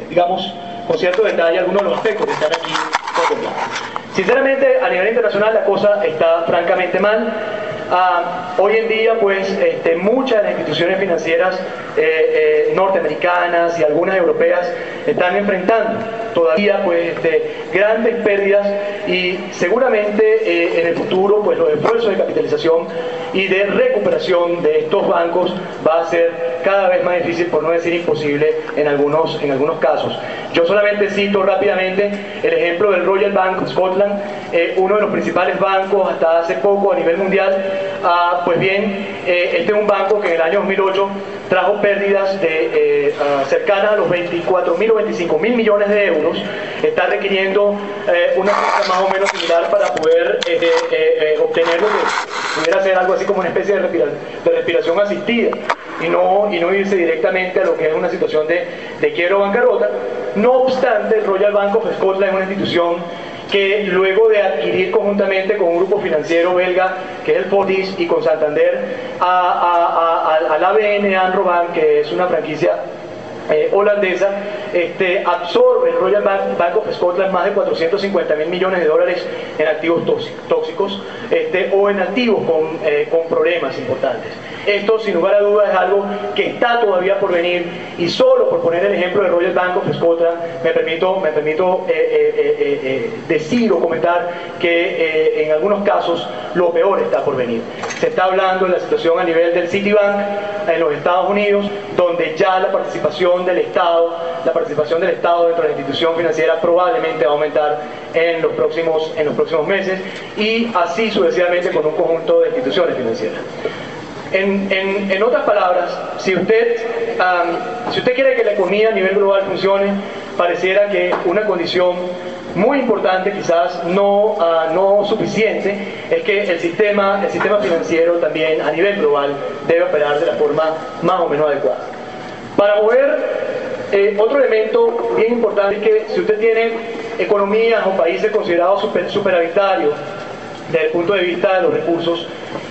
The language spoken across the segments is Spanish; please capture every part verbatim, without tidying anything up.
digamos, con cierto detalle algunos de los aspectos que están aquí contemplados. Sinceramente, a nivel internacional la cosa está francamente mal. Ah, hoy en día, pues, este, muchas de las instituciones financieras eh, eh, norteamericanas y algunas europeas están enfrentando todavía, pues, este, grandes pérdidas y seguramente eh, en el futuro, pues, los esfuerzos de capitalización y de recuperación de estos bancos va a ser cada vez más difícil, por no decir imposible, en algunos, en algunos casos. Yo solamente cito rápidamente el ejemplo del Royal Bank of Scotland, eh, uno de los principales bancos hasta hace poco a nivel mundial. Ah, pues bien, eh, este es un banco que en el año dos mil ocho trajo pérdidas de, eh, uh, cercanas a los veinticuatro mil o veinticinco mil millones de euros. Está requiriendo eh, una cifra más o menos similar para poder eh, eh, eh, obtener lo que pudiera ser algo así como una especie de, respira de respiración asistida y no, y no irse directamente a lo que es una situación de, de quiebra o bancarrota. No obstante, el Royal Bank of Scotland es una institución que luego de adquirir conjuntamente con un grupo financiero belga, que es el Fortis, y con Santander, a, a, a, al A B N AMRO Bank, que es una franquicia eh, holandesa, este, absorbe el Royal Bank, Bank of Scotland más de cuatrocientos cincuenta mil millones de dólares en activos tóxicos este, o en activos con, eh, con problemas importantes. Esto, sin lugar a dudas, es algo que está todavía por venir, y solo por poner el ejemplo de Royal Bank of Scotland, me permito, me permito eh, eh, eh, eh, decir o comentar que eh, en algunos casos lo peor está por venir. Se está hablando de la situación a nivel del Citibank en los Estados Unidos, donde ya la participación del Estado, la participación del Estado dentro de la institución financiera probablemente va a aumentar en los próximos, en los próximos meses, y así sucesivamente con un conjunto de instituciones financieras. En, en, en otras palabras, si usted, um, si usted quiere que la economía a nivel global funcione, pareciera que una condición muy importante, quizás no, uh, no suficiente, es que el sistema, el sistema financiero también a nivel global debe operar de la forma más o menos adecuada. Para mover, eh, otro elemento bien importante es que si usted tiene economías o países considerados super, superavitarios desde el punto de vista de los recursos,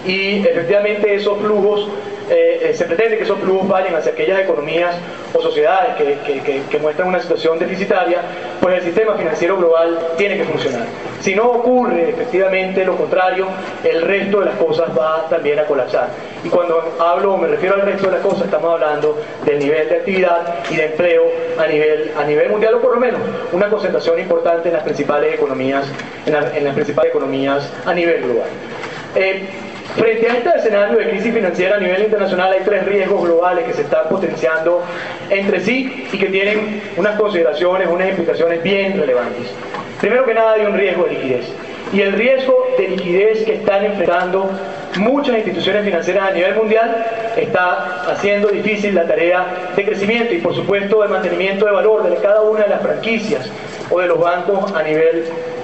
y efectivamente esos flujos, eh, se pretende que esos flujos vayan hacia aquellas economías o sociedades que, que, que, que muestran una situación deficitaria, pues el sistema financiero global tiene que funcionar. Si no ocurre efectivamente lo contrario, el resto de las cosas va también a colapsar. Y cuando hablo o me refiero al resto de las cosas, estamos hablando del nivel de actividad y de empleo a nivel, a nivel mundial, o por lo menos una concentración importante en las principales economías, en, la, en las principales economías a nivel global. Eh, Frente a este escenario de crisis financiera a nivel internacional, hay tres riesgos globales que se están potenciando entre sí y que tienen unas consideraciones, unas implicaciones bien relevantes. Primero que nada, hay un riesgo de liquidez. Y el riesgo de liquidez que están enfrentando muchas instituciones financieras a nivel mundial está haciendo difícil la tarea de crecimiento y, por supuesto, de mantenimiento de valor de cada una de las franquicias o de los bancos a nivel,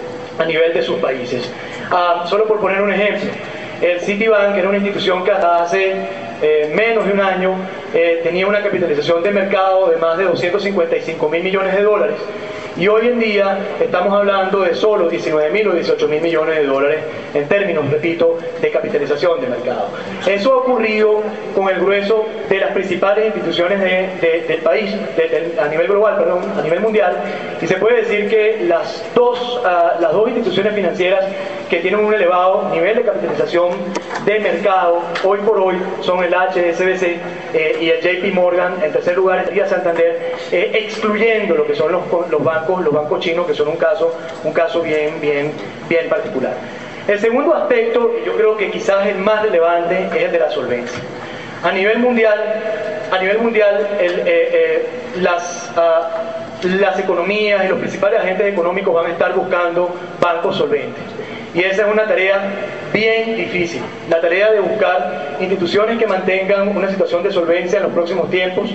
a nivel de sus países. Ah, solo por poner un ejemplo, el Citibank era una institución que hasta hace eh, menos de un año eh, tenía una capitalización de mercado de más de doscientos cincuenta y cinco mil millones de dólares, y hoy en día estamos hablando de solo diecinueve mil o dieciocho mil millones de dólares en términos, repito, de capitalización de mercado. Eso ha ocurrido con el grueso de las principales instituciones de, de, del país, de, de, a nivel global, perdón, a nivel mundial, y se puede decir que las dos, uh, las dos instituciones financieras que tienen un elevado nivel de capitalización de mercado hoy por hoy son el H S B C eh, y el J P Morgan. En tercer lugar estaría Santander, eh, excluyendo lo que son los, los bancos los bancos chinos, que son un caso un caso bien bien bien particular. El segundo aspecto, y yo creo que quizás el más relevante, es el de la solvencia. A nivel mundial, a nivel mundial el, eh, eh, las uh, las economías y los principales agentes económicos van a estar buscando bancos solventes. Y esa es una tarea bien difícil, la tarea de buscar instituciones que mantengan una situación de solvencia en los próximos tiempos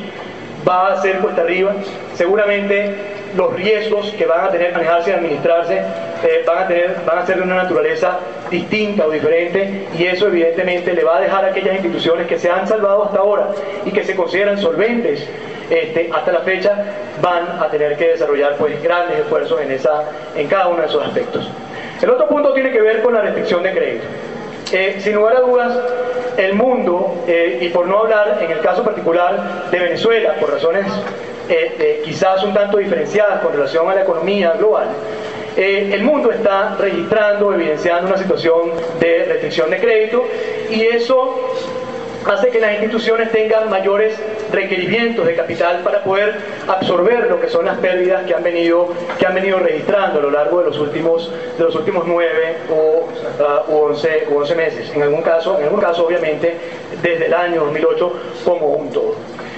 va a ser cuesta arriba. Seguramente los riesgos que van a tener que manejarse y administrarse eh, van, a tener, van a ser de una naturaleza distinta o diferente, y eso evidentemente le va a dejar a aquellas instituciones que se han salvado hasta ahora y que se consideran solventes este, hasta la fecha, van a tener que desarrollar pues grandes esfuerzos en, esa, en cada uno de esos aspectos. El otro punto tiene que ver con la restricción de crédito. Eh, sin lugar a dudas, el mundo, eh, y por no hablar en el caso particular de Venezuela, por razones eh, eh, quizás un tanto diferenciadas con relación a la economía global, eh, el mundo está registrando, evidenciando una situación de restricción de crédito, y eso hace que las instituciones tengan mayores requerimientos de capital para poder absorber lo que son las pérdidas que han venido, que han venido registrando a lo largo de los últimos, de los últimos nueve o uh, once, u once meses. En algún caso, en algún caso, obviamente, desde el año dos mil ocho como un todo.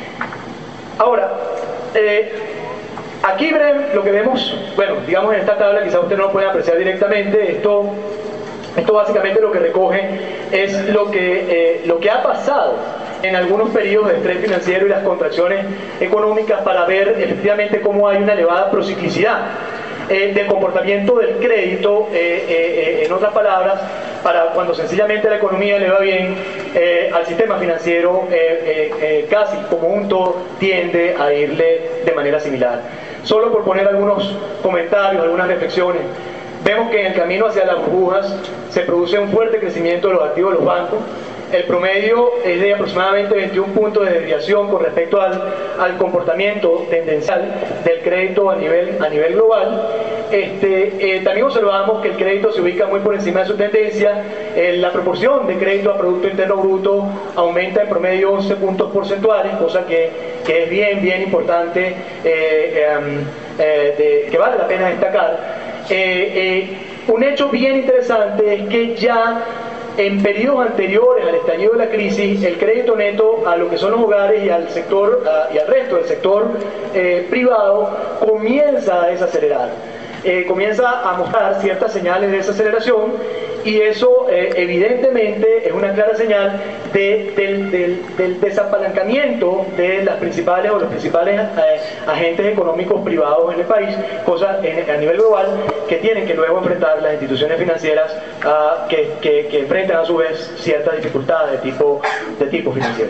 Ahora, eh, aquí lo que vemos, bueno, digamos en esta tabla, quizás usted no lo puede apreciar directamente, esto... Esto básicamente lo que recoge es lo que, eh, lo que ha pasado en algunos periodos de estrés financiero y las contracciones económicas, para ver efectivamente cómo hay una elevada prociclicidad eh, del comportamiento del crédito, eh, eh, en otras palabras, para cuando sencillamente la economía le va bien, eh, al sistema financiero eh, eh, eh, casi como un todo tiende a irle de manera similar. Solo por poner algunos comentarios, algunas reflexiones, vemos que en el camino hacia las burbujas se produce un fuerte crecimiento de los activos de los bancos. El promedio es de aproximadamente veintiún puntos de desviación con respecto al, al comportamiento tendencial del crédito a nivel, a nivel global. Este, eh, también observamos que el crédito se ubica muy por encima de su tendencia. Eh, la proporción de crédito a Producto Interno Bruto aumenta en promedio once puntos porcentuales, cosa que, que es bien, bien importante, eh, eh, eh, de, que vale la pena destacar. Eh, eh, un hecho bien interesante es que ya en periodos anteriores al estallido de la crisis, el crédito neto a lo que son los hogares y al sector a, y al resto del sector eh, privado comienza a desacelerar, eh, comienza a mostrar ciertas señales de desaceleración, y eso eh, evidentemente es una clara señal de, del, del, del desapalancamiento de las principales o los principales eh, agentes económicos privados en el país, cosa en, a nivel global que tienen que luego enfrentar las instituciones financieras uh, que, que, que enfrentan a su vez ciertas dificultades de tipo, de tipo financiero.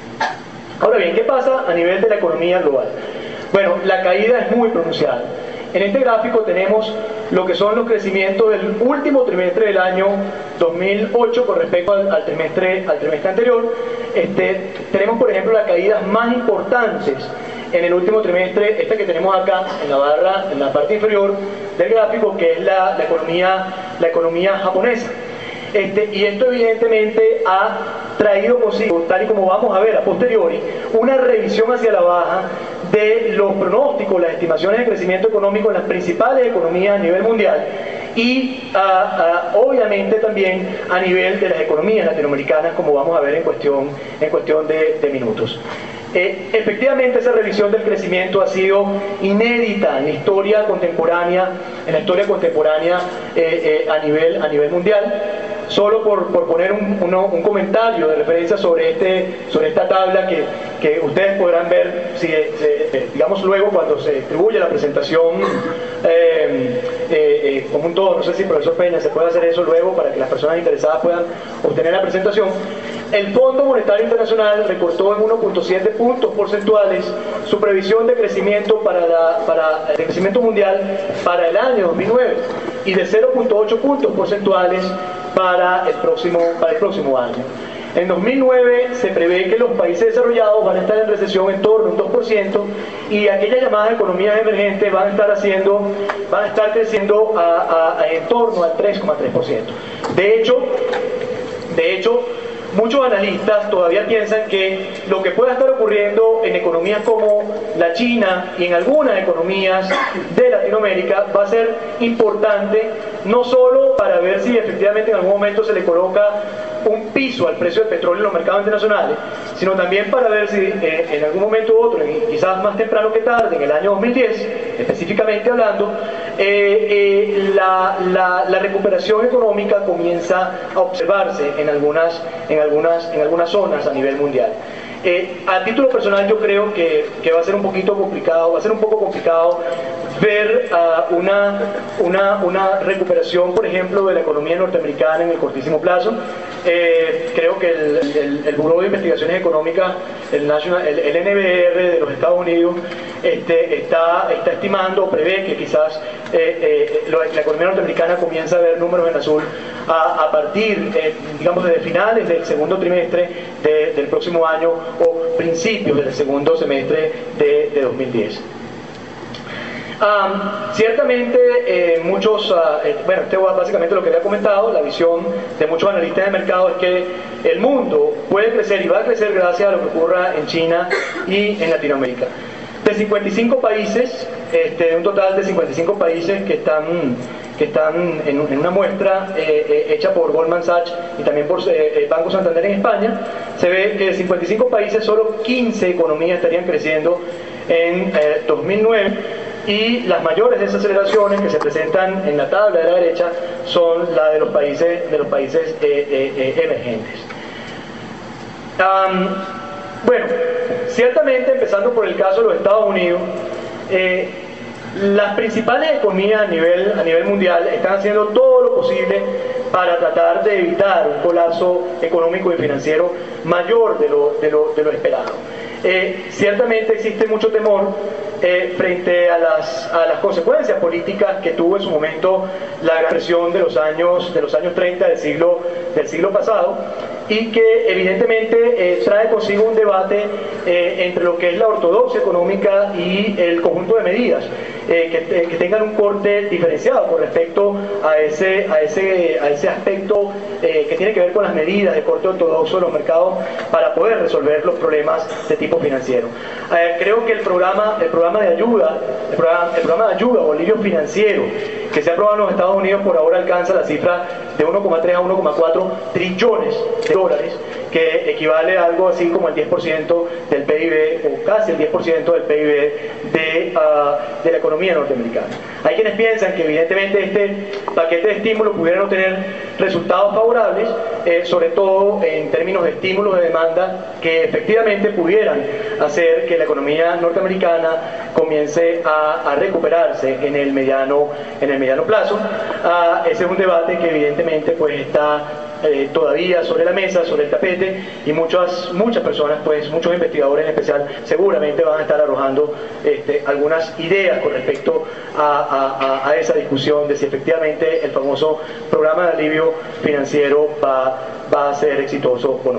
Ahora bien, ¿qué pasa a nivel de la economía global? Bueno, la caída es muy pronunciada. En este gráfico tenemos lo que son los crecimientos del último trimestre del año dos mil ocho con respecto al, al, trimestre, al trimestre anterior. Este, tenemos, por ejemplo, las caídas más importantes en el último trimestre, esta que tenemos acá en la barra, en la parte inferior del gráfico, que es la, la, economía, la economía japonesa. Este, y esto evidentemente ha traído consigo, tal y como vamos a ver a posteriori, una revisión hacia la baja de los pronósticos, las estimaciones de crecimiento económico en las principales economías a nivel mundial, y uh, uh, obviamente también a nivel de las economías latinoamericanas, como vamos a ver en cuestión, en cuestión de, de minutos. Eh, efectivamente, esa revisión del crecimiento ha sido inédita en la historia contemporánea, en la historia contemporánea eh, eh, a, nivel, a nivel mundial. Solo por, por poner un, uno, un comentario de referencia sobre, este, sobre esta tabla que, que ustedes podrán ver, si, se, digamos luego cuando se distribuye la presentación eh, eh, eh, como un todo. No sé si profesor Peña se puede hacer eso luego para que las personas interesadas puedan obtener la presentación. El Fondo Monetario Internacional recortó en uno punto siete puntos porcentuales su previsión de crecimiento para, la, para el crecimiento mundial para el año dos mil nueve, y de cero punto ocho puntos porcentuales para el próximo, para el próximo año. En dos mil nueve se prevé que los países desarrollados van a estar en recesión en torno a un dos por ciento, y aquellas llamadas economías emergentes van a estar haciendo, van a estar creciendo a, a, a en torno al tres coma tres por ciento. De hecho, de hecho, muchos analistas todavía piensan que lo que pueda estar ocurriendo en economías como la China y en algunas economías de Latinoamérica va a ser importante, no solo para ver si efectivamente en algún momento se le coloca un piso al precio del petróleo en los mercados internacionales, sino también para ver si eh, en algún momento u otro, quizás más temprano que tarde, en el año dos mil diez, específicamente hablando, eh, eh, la, la, la recuperación económica comienza a observarse en algunas, en algunas, en algunas zonas a nivel mundial. Eh, a título personal yo creo que, que va a ser un poquito complicado, va a ser un poco complicado ver uh, una, una, una recuperación, por ejemplo, de la economía norteamericana en el cortísimo plazo. Eh, creo que el, el, el Buró de Investigaciones Económicas, el, National, el, el N B R de los Estados Unidos, este, está, está estimando, prevé que quizás eh, eh, la economía norteamericana comienza a ver números en azul a, a partir, eh, digamos, desde finales del segundo trimestre de, del próximo año o principios del segundo semestre de, de dos mil diez. Um, ciertamente eh, muchos, uh, eh, bueno, este es básicamente lo que había comentado, la visión de muchos analistas de mercado es que el mundo puede crecer y va a crecer gracias a lo que ocurra en China y en Latinoamérica. De cincuenta y cinco países, este, un total de cincuenta y cinco países que están, que están en, en una muestra eh, eh, hecha por Goldman Sachs y también por eh, Banco Santander en España, se ve que de cincuenta y cinco países solo quince economías estarían creciendo en eh, dos mil nueve. Y las mayores desaceleraciones que se presentan en la tabla de la derecha son las de los países, de los países eh, eh, eh, emergentes. Um, bueno, ciertamente empezando por el caso de los Estados Unidos, eh, las principales economías a nivel, a nivel mundial están haciendo todo lo posible para tratar de evitar un colapso económico y financiero mayor de lo, de lo, de lo esperado. Eh, ciertamente existe mucho temor eh, frente a las, a las consecuencias políticas que tuvo en su momento la Gran Depresión de los años, de los años treinta del siglo, del siglo pasado, y que evidentemente eh, trae consigo un debate eh, entre lo que es la ortodoxia económica y el conjunto de medidas eh, que, eh, que tengan un corte diferenciado con respecto a ese, a ese, a ese aspecto eh, que tiene que ver con las medidas de corte ortodoxo de los mercados para poder resolver los problemas de tipo financiero. Eh, creo que el programa, el programa de ayuda, el programa, el programa de ayuda o alivio financiero que se ha aprobado en los Estados Unidos por ahora alcanza la cifra de uno coma tres a uno coma cuatro trillones de dólares, que equivale a algo así como el diez por ciento del P I B o casi el diez por ciento del P I B de, uh, de la economía norteamericana. Hay quienes piensan que evidentemente este paquete de estímulos pudiera no tener resultados favorables, eh, sobre todo en términos de estímulos de demanda que efectivamente pudieran hacer que la economía norteamericana comience a, a recuperarse en el mediano, en el mediano plazo. Uh, ese es un debate que evidentemente pues está Eh, todavía sobre la mesa, sobre el tapete, y muchas, muchas personas, pues muchos investigadores en especial, seguramente van a estar arrojando este, algunas ideas con respecto a, a, a esa discusión de si efectivamente el famoso programa de alivio financiero va, va a ser exitoso o no.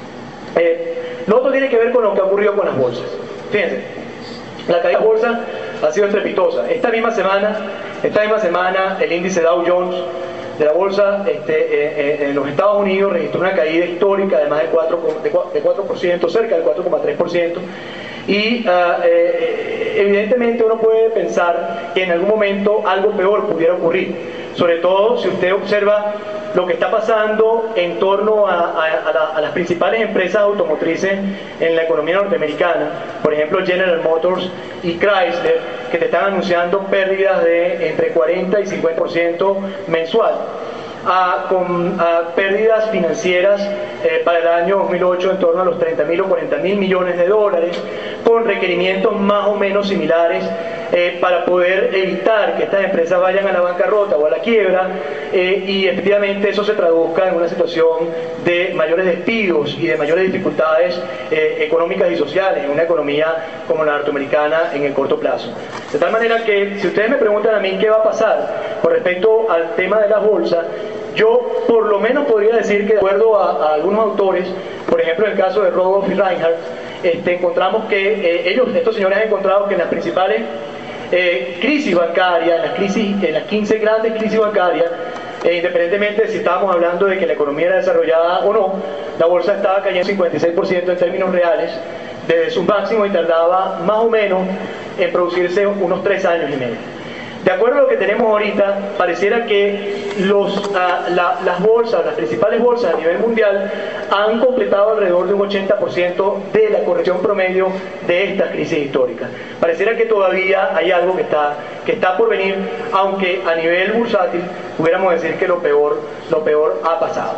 Eh, lo otro tiene que ver con lo que ha ocurrido con las bolsas. Fíjense, la caída de la bolsa ha sido estrepitosa. Esta misma semana, esta misma semana el índice Dow Jones de la bolsa este, eh, en los Estados Unidos registró una caída histórica de más del cuatro por ciento, cerca del cuatro coma tres por ciento, y uh, eh, evidentemente uno puede pensar que en algún momento algo peor pudiera ocurrir, sobre todo si usted observa lo que está pasando en torno a, a, a, la, a las principales empresas automotrices en la economía norteamericana, por ejemplo General Motors y Chrysler, que te están anunciando pérdidas de entre cuarenta y cincuenta por ciento mensual, a, con a pérdidas financieras eh, para el año dos mil ocho en torno a los treinta mil o cuarenta mil millones de dólares, con requerimientos más o menos similares eh, para poder evitar que estas empresas vayan a la bancarrota o a la quiebra, eh, y efectivamente eso se traduzca en una situación de mayores despidos y de mayores dificultades eh, económicas y sociales en una economía como la norteamericana en el corto plazo. De tal manera que si ustedes me preguntan a mí qué va a pasar con respecto al tema de las bolsas, yo por lo menos podría decir que de acuerdo a, a algunos autores, por ejemplo en el caso de Rogoff y Reinhardt, este, encontramos que eh, ellos, estos señores han encontrado que en las principales eh, crisis bancarias, en las, crisis, en las quince grandes crisis bancarias, eh, independientemente de si estábamos hablando de que la economía era desarrollada o no, la bolsa estaba cayendo cincuenta y seis por ciento en términos reales desde su máximo y tardaba más o menos en producirse unos tres años y medio. De acuerdo a lo que tenemos ahorita, pareciera que los, uh, la, las bolsas, las principales bolsas a nivel mundial han completado alrededor de un ochenta por ciento de la corrección promedio de estas crisis históricas. Pareciera que todavía hay algo que está, que está por venir, aunque a nivel bursátil pudiéramos decir que lo peor, lo peor ha pasado.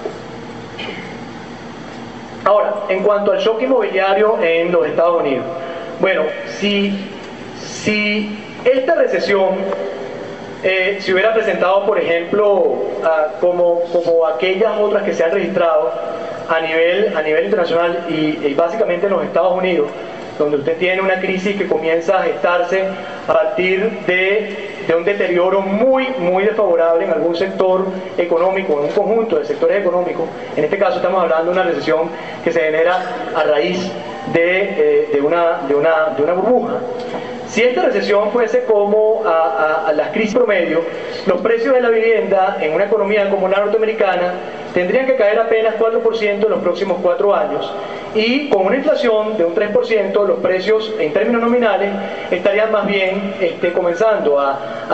Ahora, en cuanto al shock inmobiliario en los Estados Unidos, bueno, si, si esta recesión eh, se hubiera presentado, por ejemplo, uh, como, como aquellas otras que se han registrado a nivel, a nivel internacional y, y básicamente en los Estados Unidos, donde usted tiene una crisis que comienza a gestarse a partir de de un deterioro muy, muy desfavorable en algún sector económico, en un conjunto de sectores económicos. En este caso estamos hablando de una recesión que se genera a raíz de, eh, de, una, de, una, de una burbuja. Si esta recesión fuese como a, a, a las crisis promedio, los precios de la vivienda en una economía como la norteamericana tendrían que caer apenas cuatro por ciento en los próximos cuatro años, y con una inflación de un tres por ciento los precios en términos nominales estarían más bien este, comenzando a, a,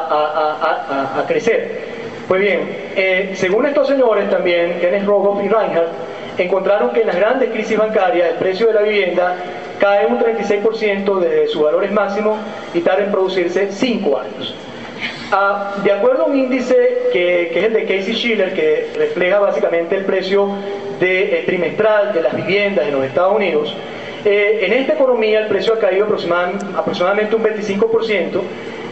a, a, a, a crecer. Pues bien, eh, según estos señores también, Kenneth Rogoff y Reinhardt, encontraron que en las grandes crisis bancarias el precio de la vivienda cae un treinta y seis por ciento desde sus valores máximos y tarda en producirse cinco años. Ah, de acuerdo a un índice que, que es el de Casey Shiller, que refleja básicamente el precio de, eh, trimestral de las viviendas en los Estados Unidos, eh, en esta economía el precio ha caído aproximadamente, aproximadamente un veinticinco por ciento,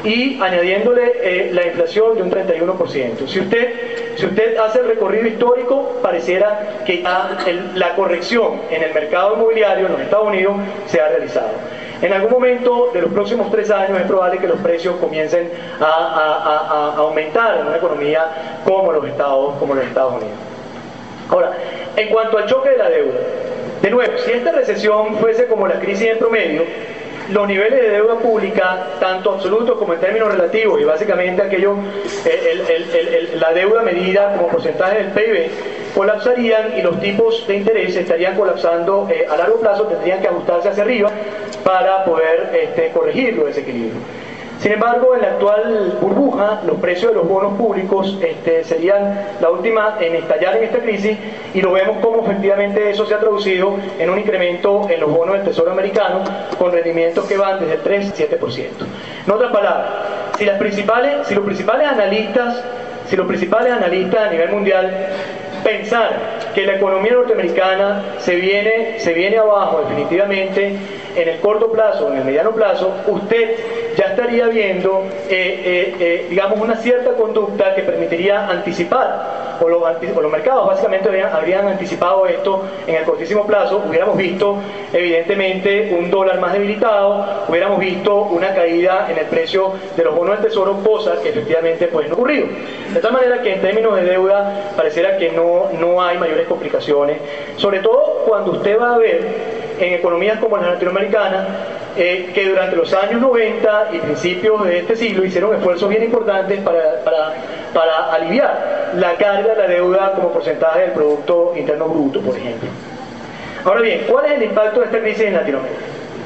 y añadiéndole eh, la inflación de un treinta y uno por ciento. Si usted, si usted hace el recorrido histórico, pareciera que ya el, la corrección en el mercado inmobiliario en los Estados Unidos se ha realizado. En algún momento de los próximos tres años es probable que los precios comiencen a, a, a, a aumentar en una economía como los Estados, como los Estados Unidos. Ahora, en cuanto al choque de la deuda, de nuevo, si esta recesión fuese como la crisis en promedio, los niveles de deuda pública, tanto absolutos como en términos relativos, y básicamente aquello, el, el, el, el, la deuda medida como porcentaje del P I B, colapsarían, y los tipos de interés estarían colapsando eh, a largo plazo, tendrían que ajustarse hacia arriba para poder este, corregir los desequilibrios. Sin embargo, en la actual burbuja, los precios de los bonos públicos este, serían la última en estallar en esta crisis, y lo vemos como efectivamente eso se ha traducido en un incremento en los bonos del Tesoro americano con rendimientos que van desde el tres al siete por ciento. En otras palabras, si, las principales, si los principales analistas, si los principales analistas a nivel mundial pensaran que la economía norteamericana se viene, se viene abajo definitivamente en el corto plazo, en el mediano plazo, usted ya estaría viendo, eh, eh, eh, digamos, una cierta conducta que permitiría anticipar, o los, o los mercados básicamente habrían, habrían anticipado esto en el cortísimo plazo. Hubiéramos visto evidentemente un dólar más debilitado, hubiéramos visto una caída en el precio de los bonos del Tesoro, cosa que efectivamente pues no ha ocurrido. De tal manera que en términos de deuda pareciera que no, no hay mayores complicaciones, sobre todo cuando usted va a ver en economías como la latinoamericana, eh, que durante los años noventa y principios de este siglo hicieron esfuerzos bien importantes para, para, para aliviar la carga de la deuda como porcentaje del Producto Interno Bruto, por ejemplo. Ahora bien, ¿cuál es el impacto de esta crisis en Latinoamérica?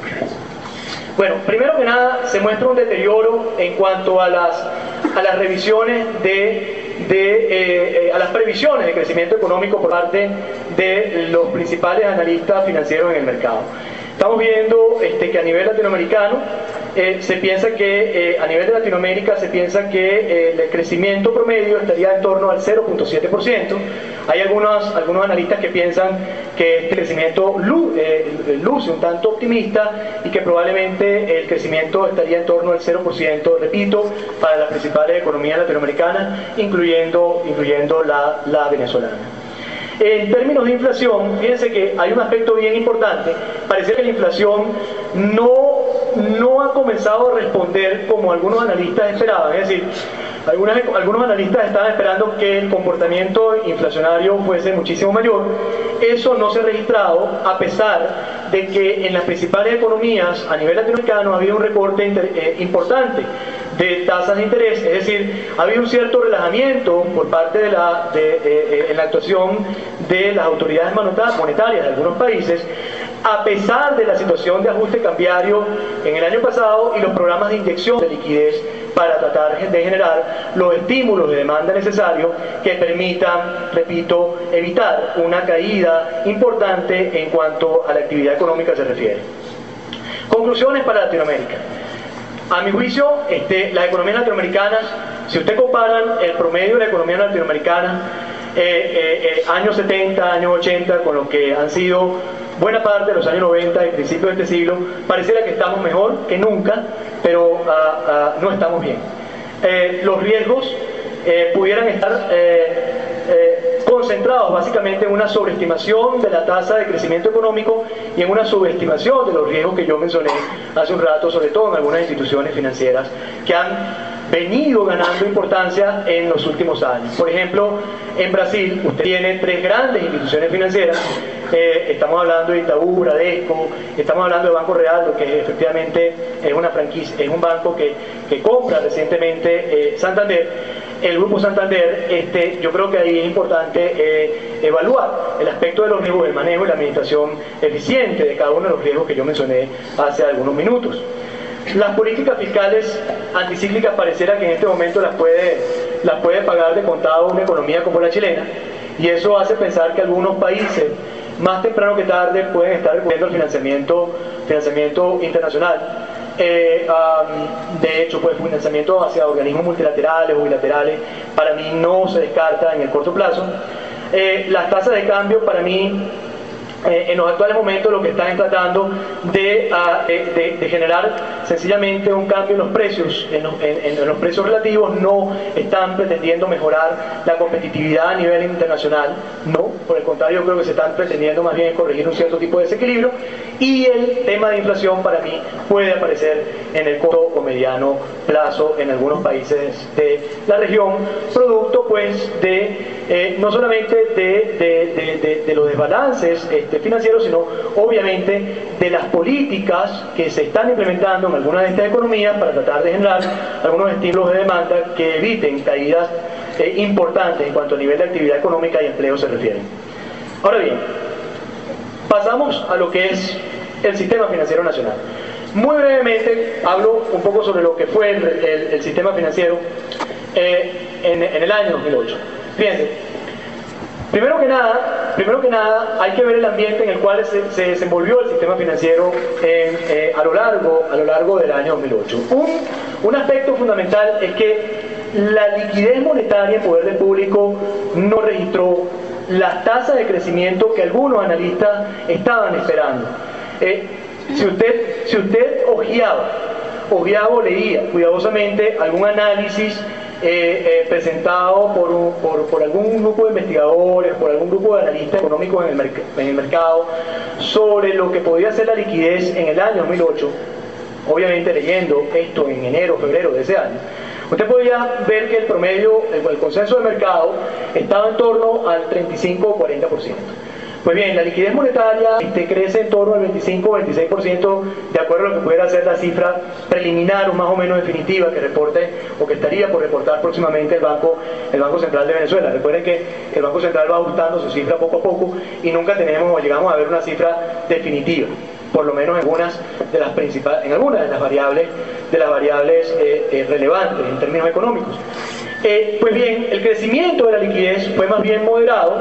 Bueno, primero que nada se muestra un deterioro en cuanto a las, a las revisiones de, de eh, eh, a las previsiones de crecimiento económico por parte de los principales analistas financieros en el mercado. Estamos viendo este, que a nivel latinoamericano eh, se piensa que, eh, a nivel de Latinoamérica se piensa que eh, el crecimiento promedio estaría en torno al cero punto siete por ciento. Hay algunos, algunos analistas que piensan que este crecimiento lu, eh, luce un tanto optimista y que probablemente el crecimiento estaría en torno al cero por ciento, repito, para las principales economías latinoamericanas, incluyendo, incluyendo la, la venezolana. En términos de inflación, fíjense que hay un aspecto bien importante. Parece que la inflación no, no ha comenzado a responder como algunos analistas esperaban. Es decir, algunas, algunos analistas estaban esperando que el comportamiento inflacionario fuese muchísimo mayor. Eso no se ha registrado, a pesar de que en las principales economías a nivel latinoamericano ha habido un recorte inter, eh, importante de tasas de interés. Es decir, ha habido un cierto relajamiento por parte de la, de, eh, en la actuación de las autoridades monetarias de algunos países, a pesar de la situación de ajuste cambiario en el año pasado y los programas de inyección de liquidez para tratar de generar los estímulos de demanda necesarios que permitan, repito, evitar una caída importante en cuanto a la actividad económica se refiere. Conclusiones para Latinoamérica. A mi juicio, este, las economías latinoamericanas, si usted comparan el promedio de la economía latinoamericana, eh, eh, eh, años setenta, años ochenta, con lo que han sido buena parte de los años noventa y principios de este siglo, pareciera que estamos mejor que nunca, pero uh, uh, no estamos bien. Eh, los riesgos eh, pudieran estar eh, eh, concentrados básicamente en una sobreestimación de la tasa de crecimiento económico y en una subestimación de los riesgos que yo mencioné hace un rato, sobre todo en algunas instituciones financieras que han venido ganando importancia en los últimos años. Por ejemplo, en Brasil usted tiene tres grandes instituciones financieras, eh, estamos hablando de Itaú, Bradesco, estamos hablando de Banco Real, que efectivamente es una franquicia, es un banco que, que compra recientemente eh, Santander. El Grupo Santander, este, yo creo que ahí es importante eh, evaluar el aspecto de los riesgos, el manejo y la administración eficiente de cada uno de los riesgos que yo mencioné hace algunos minutos. Las políticas fiscales anticíclicas pareciera que en este momento las puede, las puede pagar de contado una economía como la chilena, y eso hace pensar que algunos países más temprano que tarde pueden estar recurriendo al financiamiento, financiamiento internacional. Eh, um, de hecho, pues financiamiento hacia organismos multilaterales o bilaterales para mí no se descarta en el corto plazo. Eh, las tasas de cambio para mí Eh, en los actuales momentos lo que están tratando de, uh, de, de generar sencillamente un cambio en los precios, en los, en, en los precios relativos, no están pretendiendo mejorar la competitividad a nivel internacional, no, por el contrario yo creo que se están pretendiendo más bien corregir un cierto tipo de desequilibrio, y el tema de inflación para mí puede aparecer en el corto o mediano plazo en algunos países de la región, producto pues de eh, no solamente de, de, de, de, de los desbalances este, financieros, sino obviamente de las políticas que se están implementando en algunas de estas economías para tratar de generar algunos estilos de demanda que eviten caídas eh, importantes en cuanto a nivel de actividad económica y empleo se refieren. Ahora bien, pasamos a lo que es el sistema financiero nacional. Muy brevemente hablo un poco sobre lo que fue el, el, el sistema financiero eh, en, en el año dos mil ocho. Fíjense, primero que nada, primero que nada hay que ver el ambiente en el cual se, se desenvolvió el sistema financiero en, eh, a, lo largo, a lo largo del año dos mil ocho. Un, un aspecto fundamental es que la liquidez monetaria en poder del público no registró las tasas de crecimiento que algunos analistas estaban esperando. Eh, si usted, si usted ojeaba, ojeaba o leía cuidadosamente algún análisis Eh, eh, presentado por, un, por, por algún grupo de investigadores, por algún grupo de analistas económicos en el, merc en el mercado, sobre lo que podía ser la liquidez en el año dos mil ocho, obviamente leyendo esto en enero, febrero de ese año, usted podía ver que el promedio, el, el consenso de mercado estaba en torno al treinta y cinco o cuarenta por ciento. Pues bien, la liquidez monetaria este, crece en torno al veinticinco o veintiséis por ciento de acuerdo a lo que pudiera ser la cifra preliminar o más o menos definitiva que reporte o que estaría por reportar próximamente el Banco, el Banco Central de Venezuela. Recuerden que el Banco Central va ajustando su cifra poco a poco y nunca tenemos o llegamos a ver una cifra definitiva, por lo menos en algunas de las principales, en algunas de las variables, de las variables eh, eh, relevantes en términos económicos. Eh, pues bien, el crecimiento de la liquidez fue más bien moderado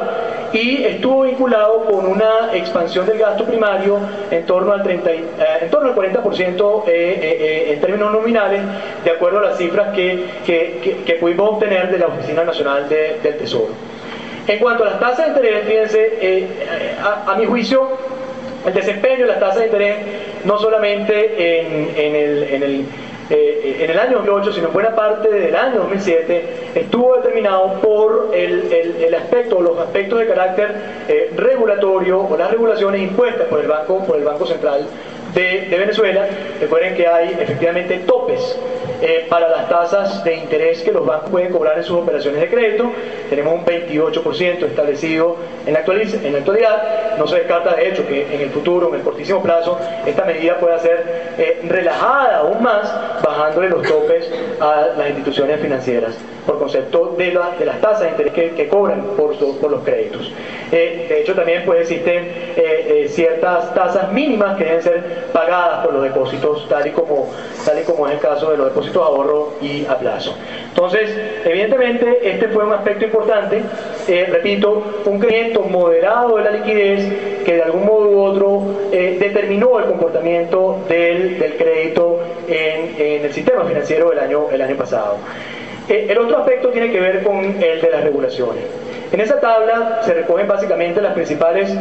y estuvo vinculado con una expansión del gasto primario en torno al, treinta, eh, en torno al cuarenta por ciento eh, eh, en términos nominales, de acuerdo a las cifras que, que, que, que pudimos obtener de la Oficina Nacional de, del Tesoro. En cuanto a las tasas de interés, fíjense, eh, a, a mi juicio, el desempeño de las tasas de interés, no solamente en, en el... En el Eh, en el año dos mil ocho, sino en buena parte del año dos mil siete, estuvo determinado por el, el, el aspecto o los aspectos de carácter eh, regulatorio o las regulaciones impuestas por el Banco, por el Banco Central de, de Venezuela. Recuerden que hay efectivamente topes eh, para las tasas de interés que los bancos pueden cobrar en sus operaciones de crédito. Tenemos un veintiocho por ciento establecido en la, en la actualidad. No se descarta de hecho que en el futuro, en el cortísimo plazo, esta medida pueda ser eh, relajada aún más, bajándole los topes a las instituciones financieras por concepto de, la, de las tasas de interés que, que cobran por, su, por los créditos. Eh, de hecho también pues existen eh, eh, ciertas tasas mínimas que deben ser pagadas por los depósitos, tal y como, tal y como es el caso de los depósitos a ahorro y a plazo. Entonces, evidentemente este fue un aspecto importante, eh, repito, un crecimiento moderado de la liquidez que de algún modo u otro eh, determinó el comportamiento del, del crédito en, en el sistema financiero del año, el año pasado. Eh, el otro aspecto tiene que ver con el de las regulaciones. En esa tabla se recogen básicamente las principales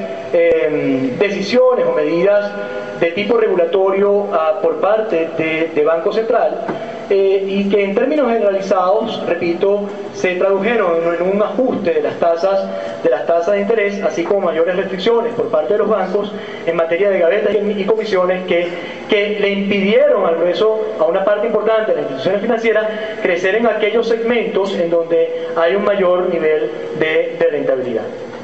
eh, decisiones o medidas de tipo regulatorio uh, por parte de, de Banco Central eh, y que en términos generalizados, repito, se tradujeron en un ajuste de las tasas de las tasas de interés, así como mayores restricciones por parte de los bancos en materia de gavetas y comisiones que, que le impidieron al grueso, a una parte importante de las instituciones financieras, crecer en aquellos segmentos en donde hay un mayor nivel de, de rentabilidad.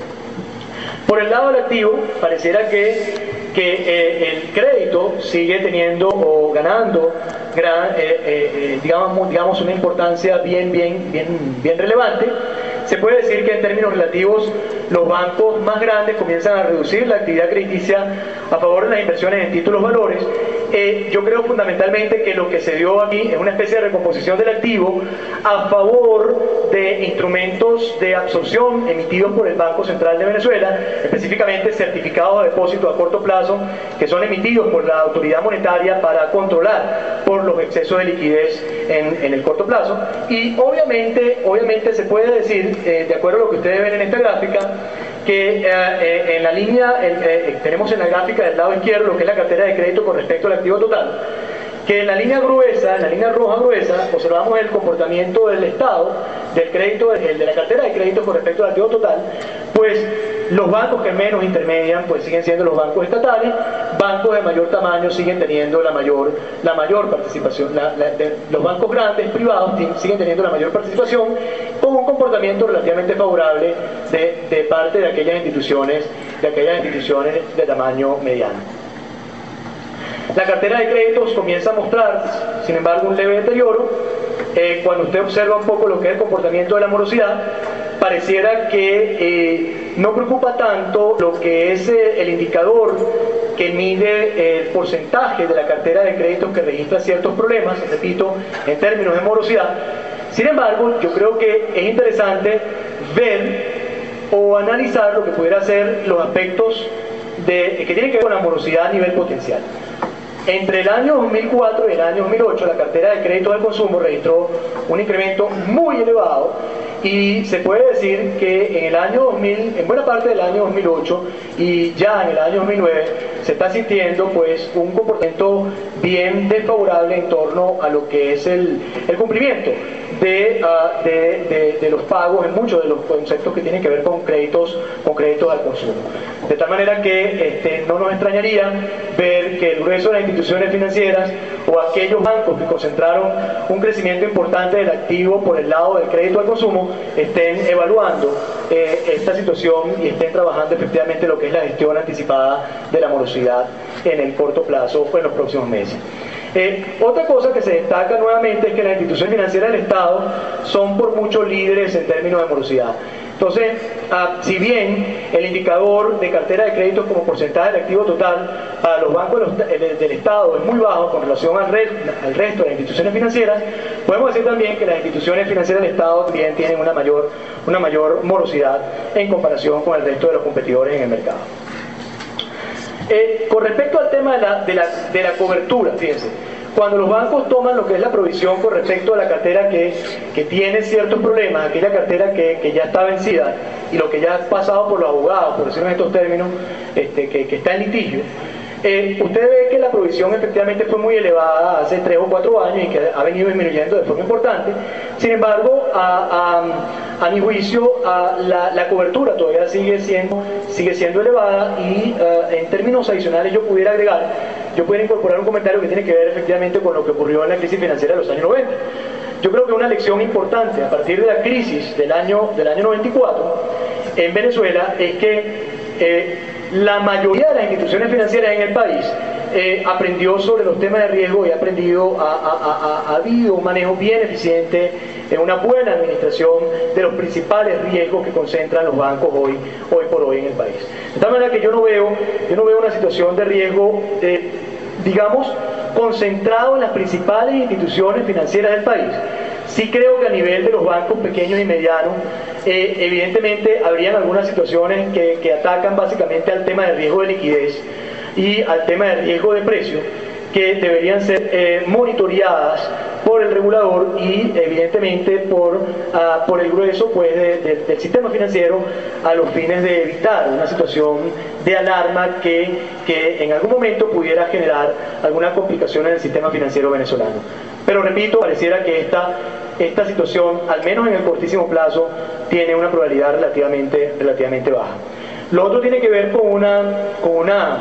Por el lado del activo, pareciera que que eh, el crédito sigue teniendo o ganando gran, eh, eh, digamos, digamos una importancia bien, bien, bien, bien relevante. Se puede decir que en términos relativos los bancos más grandes comienzan a reducir la actividad crediticia a favor de las inversiones en títulos valores. Eh, yo creo fundamentalmente que lo que se dio aquí es una especie de recomposición del activo a favor de instrumentos de absorción emitidos por el Banco Central de Venezuela, específicamente certificados de depósito a corto plazo, que son emitidos por la autoridad monetaria para controlar por los excesos de liquidez en, en el corto plazo. Y obviamente, obviamente se puede decir, eh, de acuerdo a lo que ustedes ven en esta gráfica, que eh, eh, en la línea, eh, eh, tenemos en la gráfica del lado izquierdo lo que es la cartera de crédito con respecto al activo total, que en la línea gruesa, en la línea roja gruesa, observamos el comportamiento del Estado, del crédito, el de la cartera de crédito con respecto al activo total, pues los bancos que menos intermedian pues siguen siendo los bancos estatales, bancos de mayor tamaño siguen teniendo la mayor, la mayor participación, la, la, de, los bancos grandes, privados, siguen teniendo la mayor participación, con un comportamiento relativamente favorable de, de parte de aquellas instituciones, de aquellas instituciones de tamaño mediano. La cartera de créditos comienza a mostrar, sin embargo, un leve deterioro. Eh, cuando usted observa un poco lo que es el comportamiento de la morosidad, pareciera que eh, no preocupa tanto lo que es eh, el indicador que mide el porcentaje de la cartera de créditos que registra ciertos problemas, repito, en términos de morosidad. Sin embargo, yo creo que es interesante ver o analizar lo que pudiera ser los aspectos de, que tienen que ver con la morosidad a nivel potencial. Entre el año dos mil cuatro y el año dos mil ocho, la cartera de créditos al consumo registró un incremento muy elevado y se puede decir que en el año dos mil, en buena parte del año dos mil ocho y ya en el año dos mil nueve se está sintiendo pues un comportamiento bien desfavorable en torno a lo que es el, el cumplimiento de, uh, de, de, de los pagos en muchos de los conceptos que tienen que ver con créditos, con créditos al consumo. De tal manera que este, no nos extrañaría ver que el grueso de las instituciones financieras o aquellos bancos que concentraron un crecimiento importante del activo por el lado del crédito al consumo estén evaluando eh, esta situación y estén trabajando efectivamente lo que es la gestión anticipada de la morosidad en el corto plazo o en los próximos meses. Eh, otra cosa que se destaca nuevamente es que las instituciones financieras del Estado son por mucho líderes en términos de morosidad. Entonces, ah, si bien el indicador de cartera de créditos como porcentaje del activo total para los bancos de los, de, del Estado es muy bajo con relación al, re, al resto de las instituciones financieras, podemos decir también que las instituciones financieras del Estado también tienen una mayor, una mayor morosidad en comparación con el resto de los competidores en el mercado. Eh, con respecto al tema de la, de, la, de la cobertura, fíjense, cuando los bancos toman lo que es la provisión con respecto a la cartera que, que tiene ciertos problemas, aquella cartera que, que ya está vencida y lo que ya ha pasado por los abogados, por decirlo en estos términos, este, que, que está en litigio, eh, usted ve que la provisión efectivamente fue muy elevada hace tres o cuatro años y que ha venido disminuyendo de forma importante. Sin embargo, a, a, a mi juicio, a la, la cobertura todavía sigue siendo, sigue siendo elevada y uh, en términos adicionales yo pudiera agregar, yo pudiera incorporar un comentario que tiene que ver efectivamente con lo que ocurrió en la crisis financiera de los años noventa. Yo creo que una lección importante a partir de la crisis del año, del año noventa y cuatro en Venezuela es que eh, la mayoría de las instituciones financieras en el país eh, aprendió sobre los temas de riesgo y ha aprendido, ha, ha, ha, ha habido un manejo bien eficiente, eh, una buena administración de los principales riesgos que concentran los bancos hoy, hoy por hoy en el país. De tal manera que yo no veo, yo no veo una situación de riesgo, eh, digamos, concentrado en las principales instituciones financieras del país. Sí creo que a nivel de los bancos pequeños y medianos, eh, evidentemente habrían algunas situaciones que, que atacan básicamente al tema del riesgo de liquidez y al tema del riesgo de precio, que deberían ser eh, monitoreadas por el regulador y evidentemente por, uh, por el grueso pues, de, de, del sistema financiero a los fines de evitar una situación de alarma que, que en algún momento pudiera generar alguna complicación en el sistema financiero venezolano. Pero repito, pareciera que esta, esta situación, al menos en el cortísimo plazo, tiene una probabilidad relativamente, relativamente baja. Lo otro tiene que ver con una, con una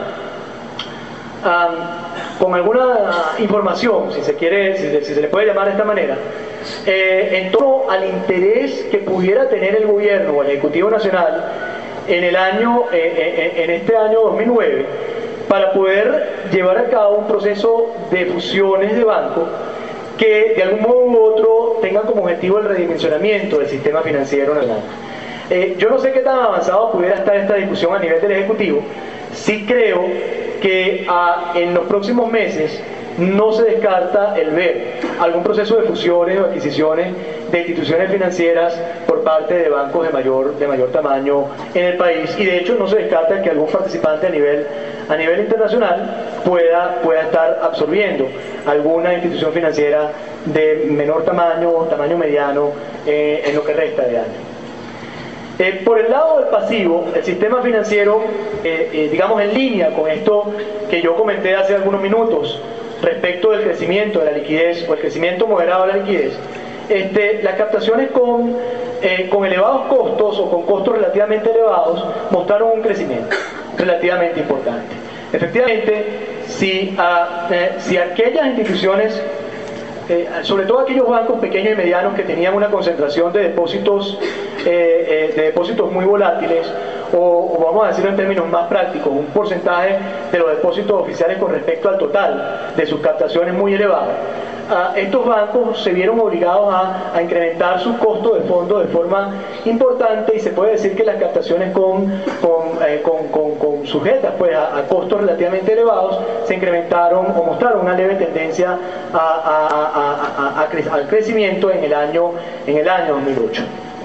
um, con alguna información, si se quiere, si, si se le puede llamar de esta manera, eh, en torno al interés que pudiera tener el gobierno o el Ejecutivo Nacional en el año, eh, en este año dos mil nueve, para poder llevar a cabo un proceso de fusiones de bancos que de algún modo u otro tengan como objetivo el redimensionamiento del sistema financiero nacional. Eh, yo no sé qué tan avanzado pudiera estar esta discusión a nivel del Ejecutivo. Sí creo que ah, en los próximos meses no se descarta el ver algún proceso de fusiones o adquisiciones de instituciones financieras por parte de bancos de mayor, de mayor tamaño en el país, y de hecho no se descarta que algún participante a nivel, a nivel internacional pueda, pueda estar absorbiendo alguna institución financiera de menor tamaño o tamaño mediano eh, en lo que resta de año. Eh, por el lado del pasivo, el sistema financiero, eh, eh, digamos en línea con esto que yo comenté hace algunos minutos respecto del crecimiento de la liquidez o el crecimiento moderado de la liquidez, este, las captaciones con, eh, con elevados costos o con costos relativamente elevados mostraron un crecimiento relativamente importante. Efectivamente, si, a, eh, si aquellas instituciones, Eh, sobre todo aquellos bancos pequeños y medianos que tenían una concentración de depósitos, eh, eh, de depósitos muy volátiles, o, o vamos a decirlo en términos más prácticos, un porcentaje de los depósitos oficiales con respecto al total de sus captaciones muy elevado, uh, estos bancos se vieron obligados a, a incrementar sus costos de fondo de forma importante, y se puede decir que las captaciones con, con, eh, con, con, con sujetas pues, a, a costos relativamente elevados se incrementaron o mostraron una leve tendencia a, a, a A, a, a, cre al crecimiento en el año, en el año dos mil ocho.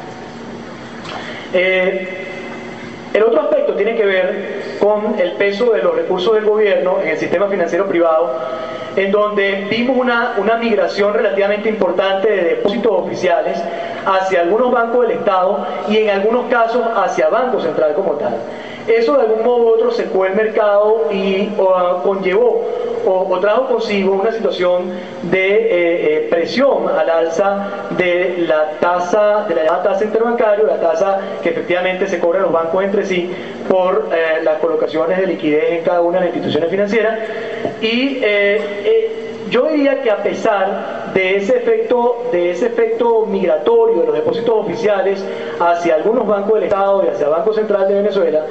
Eh, el otro aspecto tiene que ver con el peso de los recursos del gobierno en el sistema financiero privado, en donde vimos una, una migración relativamente importante de depósitos oficiales hacia algunos bancos del Estado y en algunos casos hacia Banco Central como tal. Eso de algún modo u otro secó el mercado y o, conllevó o, o trajo consigo una situación de eh, eh, presión al alza de la tasa, de la llamada tasa interbancaria, la tasa que efectivamente se cobran los bancos entre sí por eh, las colocaciones de liquidez en cada una de las instituciones financieras. Y eh, eh, yo diría que a pesar de ese efecto, de ese efecto migratorio de los depósitos oficiales hacia algunos bancos del Estado y hacia el Banco Central de Venezuela,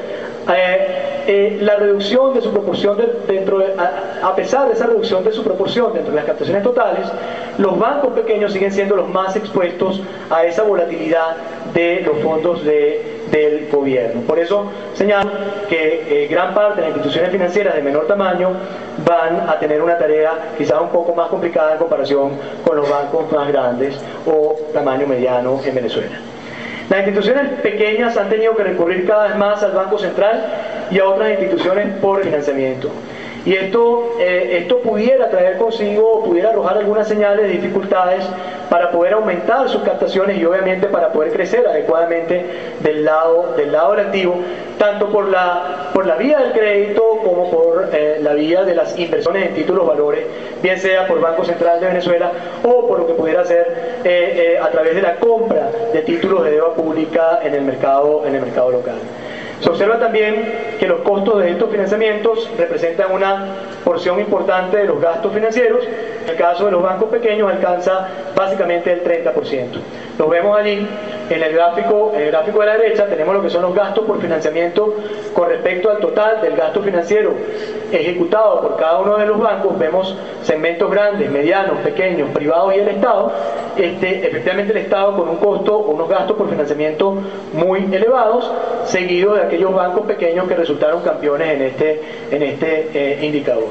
eh, eh, la reducción de su proporción de, dentro de, a, a pesar de esa reducción de su proporción dentro de las captaciones totales, los bancos pequeños siguen siendo los más expuestos a esa volatilidad de los fondos de, del gobierno. Por eso señalo que eh, gran parte de las instituciones financieras de menor tamaño van a tener una tarea quizás un poco más complicada en comparación con los bancos más grandes o tamaño mediano en Venezuela. Las instituciones pequeñas han tenido que recurrir cada vez más al Banco Central y a otras instituciones por financiamiento. Y esto, eh, esto pudiera traer consigo, pudiera arrojar algunas señales de dificultades para poder aumentar sus captaciones y obviamente para poder crecer adecuadamente del lado del, lado del activo, tanto por la, por la vía del crédito como por eh, la vía de las inversiones en títulos valores, bien sea por Banco Central de Venezuela o por lo que pudiera ser eh, eh, a través de la compra de títulos de deuda pública en el mercado, en el mercado local. Se observa también que los costos de estos financiamientos representan una porción importante de los gastos financieros. En el caso de los bancos pequeños alcanza básicamente el treinta por ciento. Lo vemos allí en el gráfico, en el gráfico de la derecha. Tenemos lo que son los gastos por financiamiento con respecto al total del gasto financiero ejecutado por cada uno de los bancos. Vemos segmentos grandes, medianos, pequeños, privados y el Estado. Este, efectivamente el Estado con un costo, unos gastos por financiamiento muy elevados, seguido de aquellos bancos pequeños que resultaron campeones en este, en este eh, indicador.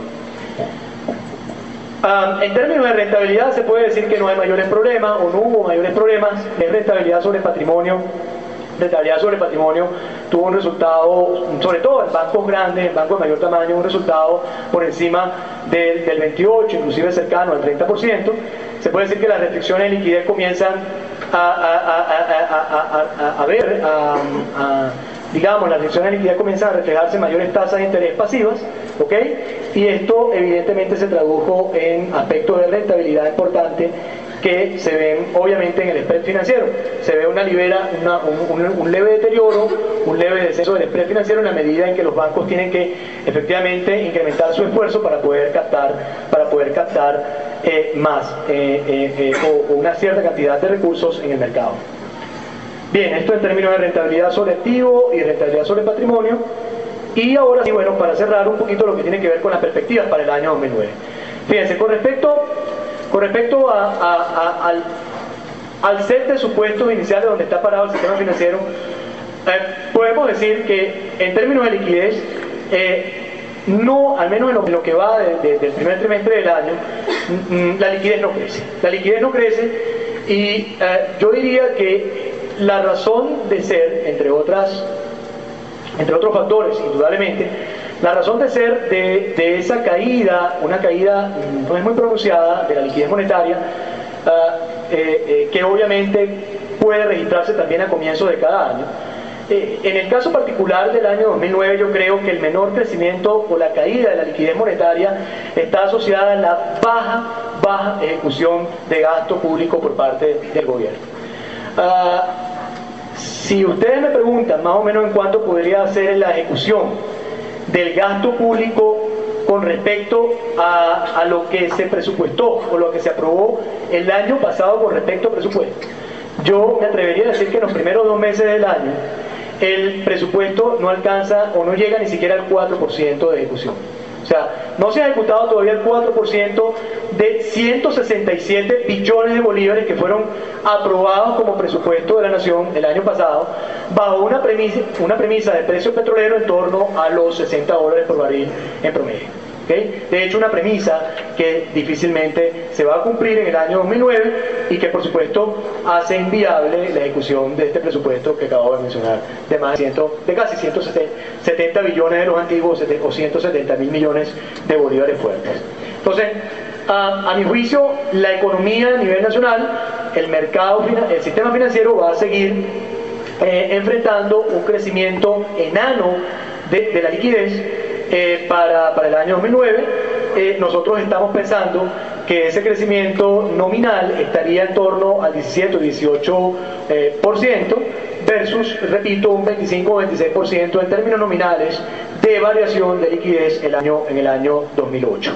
Um, en términos de rentabilidad se puede decir que no hay mayores problemas o no hubo mayores problemas de rentabilidad sobre patrimonio rentabilidad sobre patrimonio tuvo un resultado, sobre todo en bancos grandes, en bancos de mayor tamaño, un resultado por encima del, del veintiocho, inclusive cercano al treinta por ciento. Se puede decir que las restricciones de liquidez comienzan a, a, a, a, a, a, a ver, a, a, digamos, las restricciones de liquidez comienzan a reflejarse mayores tasas de interés pasivas, ¿ok? Y esto evidentemente se tradujo en aspectos de rentabilidad importante que se ven obviamente en el spread financiero. Se ve una libera, una, un, un, un leve deterioro, un leve descenso del spread financiero en la medida en que los bancos tienen que efectivamente incrementar su esfuerzo para poder captar, para poder captar eh, más eh, eh, eh, o, o una cierta cantidad de recursos en el mercado. Bien, esto en términos de rentabilidad sobre activo y rentabilidad sobre patrimonio. Y ahora sí, bueno, para cerrar un poquito lo que tiene que ver con las perspectivas para el año dos mil nueve. Fíjense, con respecto, con respecto a, a, a, al, al set de supuestos iniciales donde está parado el sistema financiero, eh, podemos decir que en términos de liquidez, eh, no, al menos en lo, en lo que va de, de, del primer trimestre del año, mm, la liquidez no crece. La liquidez no crece y eh, yo diría que la razón de ser, entre otras, entre otros factores, indudablemente, la razón de ser de, de esa caída, una caída no es muy pronunciada de la liquidez monetaria, uh, eh, eh, que obviamente puede registrarse también a comienzos de cada año. Eh, en el caso particular del año dos mil nueve, yo creo que el menor crecimiento o la caída de la liquidez monetaria está asociada a la baja, baja ejecución de gasto público por parte del gobierno. Uh, si ustedes me preguntan más o menos en cuánto podría ser la ejecución del gasto público con respecto a, a lo que se presupuestó o lo que se aprobó el año pasado con respecto al presupuesto, yo me atrevería a decir que en los primeros dos meses del año el presupuesto no alcanza o no llega ni siquiera al cuatro por ciento de ejecución. O sea, no se ha ejecutado todavía el cuatro por ciento de ciento sesenta y siete billones de bolívares que fueron aprobados como presupuesto de la nación el año pasado, bajo una premisa, una premisa de precio petrolero en torno a los sesenta dólares por barril en promedio. ¿Okay? De hecho, una premisa que difícilmente se va a cumplir en el año dos mil nueve y que por supuesto hace inviable la ejecución de este presupuesto que acabo de mencionar, de más de, cien, de casi ciento setenta billones de los antiguos o ciento setenta mil millones de bolívares fuertes. Entonces, a, a mi juicio, la economía a nivel nacional, el mercado, el sistema financiero va a seguir eh, enfrentando un crecimiento enano de, de la liquidez. Eh, para, para el año dos mil nueve, eh, nosotros estamos pensando que ese crecimiento nominal estaría en torno al diecisiete o dieciocho por ciento versus, repito, un veinticinco o veintiséis por ciento en términos nominales de variación de liquidez el año, en el año dos mil ocho.